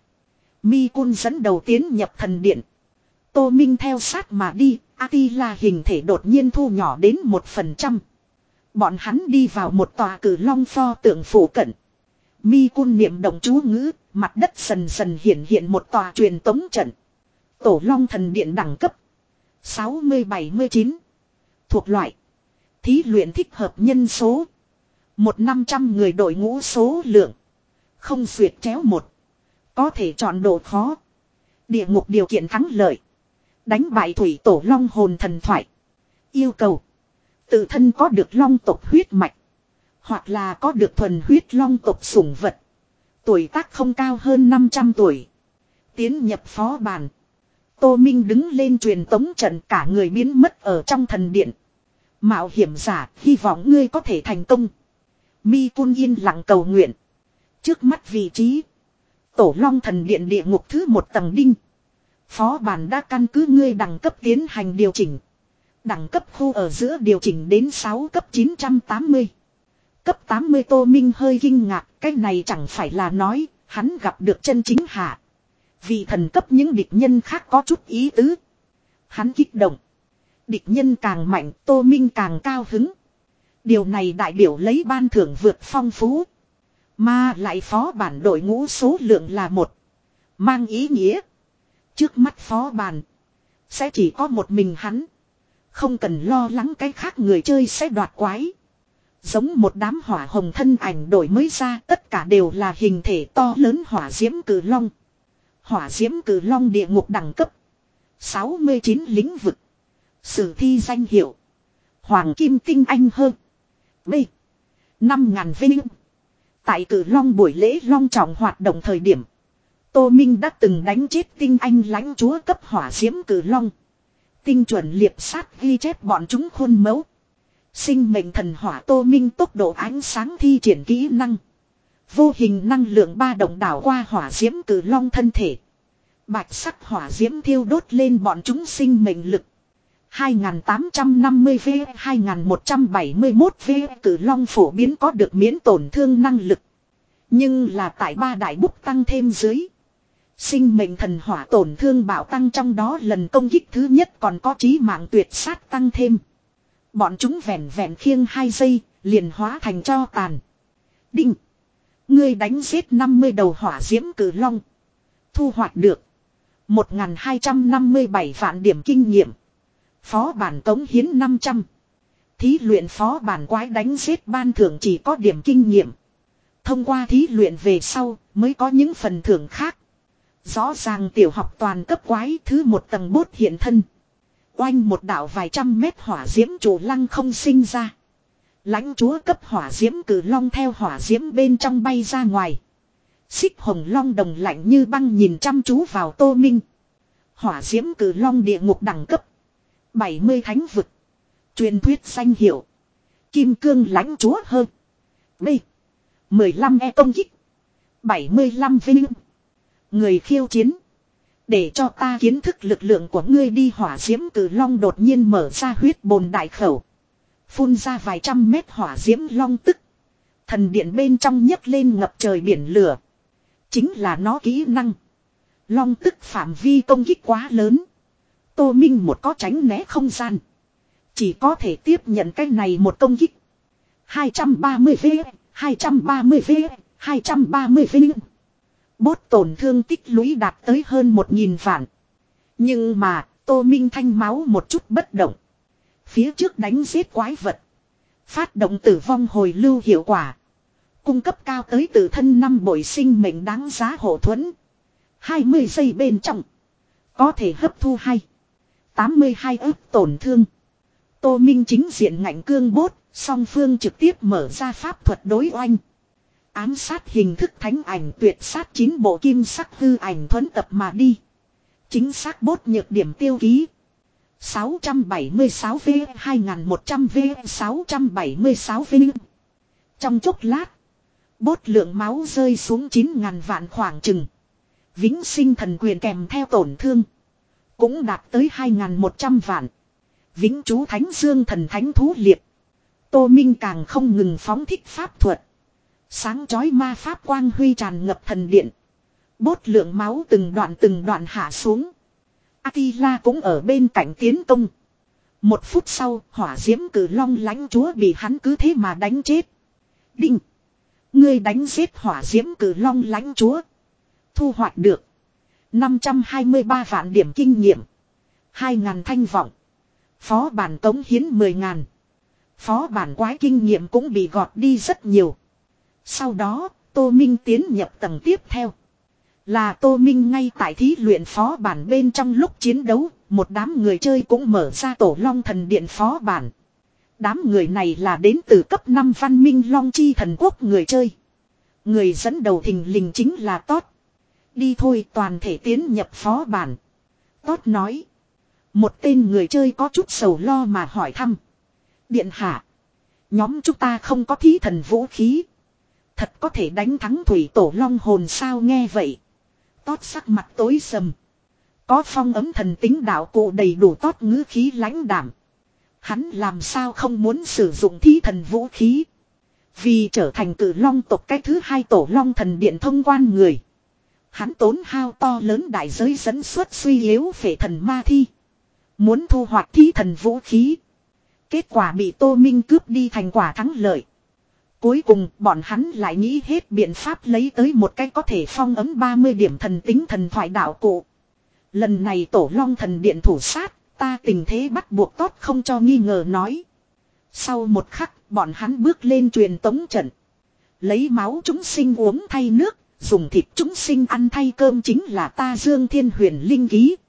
Mi Cun dẫn đầu tiến nhập thần điện. Tô Minh theo sát mà đi. Attila hình thể đột nhiên thu nhỏ đến một phần trăm. Bọn hắn đi vào một tòa cử long pho tượng phủ cận. Mi Cun niệm động chú ngữ, mặt đất dần dần hiện hiện một tòa truyền tống trận. Tổ Long thần điện đẳng cấp sáu mươi bảy mươi chín. Thuộc loại thí luyện thích hợp nhân số một năm trăm người, đội ngũ số lượng không xuyệt chéo một. Có thể chọn độ khó. Địa ngục điều kiện thắng lợi. Đánh bại thủy tổ long hồn thần thoại. Yêu cầu tự thân có được long tộc huyết mạch, hoặc là có được thuần huyết long tộc sủng vật. Tuổi tác không cao hơn năm trăm tuổi. Tiến nhập phó bàn. Tô Minh đứng lên truyền tống trận, cả người biến mất ở trong thần điện. Mạo hiểm giả, hy vọng ngươi có thể thành công. Mi Cun yên lặng cầu nguyện. Trước mắt vị trí Tổ Long thần điện địa ngục thứ một tầng đinh. Phó bản đã căn cứ ngươi đẳng cấp tiến hành điều chỉnh. Đẳng cấp khu ở giữa điều chỉnh đến sáu cấp chín trăm tám mươi. Cấp tám mươi. Tô Minh hơi kinh ngạc. Cái này chẳng phải là nói hắn gặp được chân chính hạ. Vì thần cấp những địch nhân khác có chút ý tứ. Hắn kích động. Địch nhân càng mạnh, Tô Minh càng cao hứng. Điều này đại biểu lấy ban thưởng vượt phong phú. Mà lại phó bản đội ngũ số lượng là một. Mang ý nghĩa trước mắt phó bản Sẽ chỉ có một mình hắn. Không cần lo lắng cái khác người chơi sẽ đoạt quái. Giống một đám hỏa hồng thân ảnh đổi mới ra, tất cả đều là hình thể to lớn hỏa diễm cử long. Hỏa diễm cử long địa ngục đẳng cấp sáu mươi chín lĩnh vực. Sử thi danh hiệu Hoàng Kim Tinh Anh Hơn B năm ngàn vinh. Tại cử long buổi lễ long trọng hoạt động thời điểm, Tô Minh đã từng đánh chết tinh anh lãnh chúa cấp hỏa diễm cử long. Tinh chuẩn liệp sát ghi chép bọn chúng khuôn mẫu. Sinh mệnh thần hỏa Tô Minh tốc độ ánh sáng thi triển kỹ năng. Vô hình năng lượng ba động đảo qua hỏa diễm cử long thân thể. Bạch sắc hỏa diễm thiêu đốt lên bọn chúng sinh mệnh lực. hai nghìn tám trăm năm mươi V hai nghìn một trăm bảy mươi mốt V cử long phổ biến có được miễn tổn thương năng lực. Nhưng là tại ba đại bút tăng thêm dưới. Sinh mệnh thần hỏa tổn thương bảo tăng, trong đó lần công kích thứ nhất còn có chí mạng tuyệt sát tăng thêm. Bọn chúng vẹn vẹn khiêng hai giây, liền hóa thành tro tàn. Đinh! Ngươi đánh giết năm mươi đầu hỏa diễm cử long. Thu hoạch được một nghìn hai trăm năm mươi bảy vạn điểm kinh nghiệm. Phó bản cống hiến năm trăm. Thí luyện phó bản quái đánh giết ban thưởng chỉ có điểm kinh nghiệm. Thông qua thí luyện về sau mới có những phần thưởng khác. Rõ ràng tiểu học toàn cấp quái thứ một tầng bốt hiện thân. Oanh một đạo vài trăm mét hỏa diễm trụ lăng không sinh ra. Lãnh chúa cấp hỏa diễm cử long theo hỏa diễm bên trong bay ra ngoài. Xích hồng long đồng lạnh như băng nhìn chăm chú vào Tô Minh. Hỏa diễm cử long địa ngục đẳng cấp bảy mươi thánh vực. Truyền thuyết danh hiệu Kim cương lãnh chúa hơn B mười lăm e công kích bảy mươi lăm vinh. Người khiêu chiến. Để cho ta kiến thức lực lượng của ngươi đi. Hỏa diễm cử long đột nhiên mở ra huyết bồn đại khẩu. Phun ra vài trăm mét hỏa diễm long tức. Thần điện bên trong nhấc lên ngập trời biển lửa. Chính là nó kỹ năng. Long tức phạm vi công kích quá lớn. Tô Minh một có tránh né không gian. Chỉ có thể tiếp nhận cái này một công kích. hai trăm ba mươi V, hai trăm ba mươi V, hai trăm ba mươi V. Bốt tổn thương tích lũy đạt tới hơn một nghìn vạn. Nhưng mà, Tô Minh thanh máu một chút bất động. Phía trước đánh giết quái vật. Phát động tử vong hồi lưu hiệu quả. Cung cấp cao tới tự thân năm bội sinh mệnh đáng giá hộ thuẫn. hai mươi giây bên trong. Có thể hấp thu hay. tám mươi hai ức tổn thương. Tô Minh chính diện ngạnh cương bốt. Song phương trực tiếp mở ra pháp thuật đối oanh. Ám sát hình thức thánh ảnh tuyệt sát chín bộ kim sắc hư ảnh thuẫn tập mà đi. Chính xác bốt nhược điểm tiêu ký. sáu trăm bảy mươi sáu V hai nghìn một trăm V sáu trăm bảy mươi sáu V. Trong chốc lát. Bốt lượng máu rơi xuống chín nghìn vạn khoảng chừng. Vĩnh sinh thần quyền kèm theo tổn thương. Cũng đạt tới hai nghìn một trăm vạn. Vĩnh chú thánh dương thần thánh thú liệt. Tô Minh càng không ngừng phóng thích pháp thuật. Sáng chói ma pháp quang huy tràn ngập thần điện. Bốt lượng máu từng đoạn từng đoạn hạ xuống. Attila cũng ở bên cạnh tiến công. Một phút sau, hỏa diễm cử long lãnh chúa bị hắn cứ thế mà đánh chết. Đinh! Ngươi đánh giết hỏa diễm cử long lãnh chúa. Thu hoạch được năm trăm hai mươi ba vạn điểm kinh nghiệm. hai nghìn thanh vọng. Phó bản cống hiến mười nghìn. Phó bản quái kinh nghiệm cũng bị gọt đi rất nhiều. Sau đó, Tô Minh tiến nhập tầng tiếp theo. Là Tô Minh ngay tại thí luyện phó bản bên trong lúc chiến đấu, một đám người chơi cũng mở ra tổ long thần điện phó bản. Đám người này là đến từ cấp năm văn minh long chi thần quốc người chơi. Người dẫn đầu thình lình chính là Tốt. Đi thôi, toàn thể tiến nhập phó bản. Tốt nói. Một tên người chơi có chút sầu lo mà hỏi thăm. Điện hạ. Nhóm chúng ta không có thí thần vũ khí. Thật có thể đánh thắng thủy tổ long hồn sao? Nghe vậy. Tốt sắc mặt tối sầm. Có phong ấm thần tính đạo cụ đầy đủ Tốt ngữ khí lãnh đảm. Hắn làm sao không muốn sử dụng thí thần vũ khí. Vì trở thành cử long tộc cái thứ hai tổ long thần điện thông quan người. Hắn tốn hao to lớn đại giới dẫn xuất suy yếu phệ thần ma thi. Muốn thu hoạch thí thần vũ khí. Kết quả bị Tô Minh cướp đi thành quả thắng lợi. Cuối cùng bọn hắn lại nghĩ hết biện pháp lấy tới một cái có thể phong ấm ba mươi điểm thần tính thần thoại đạo cụ. Lần này tổ long thần điện thủ sát, ta tình thế bắt buộc tốt không cho nghi ngờ nói. Sau một khắc, bọn hắn bước lên truyền tống trận. Lấy máu chúng sinh uống thay nước, dùng thịt chúng sinh ăn thay cơm chính là ta Dương Thiên Huyền linh ký.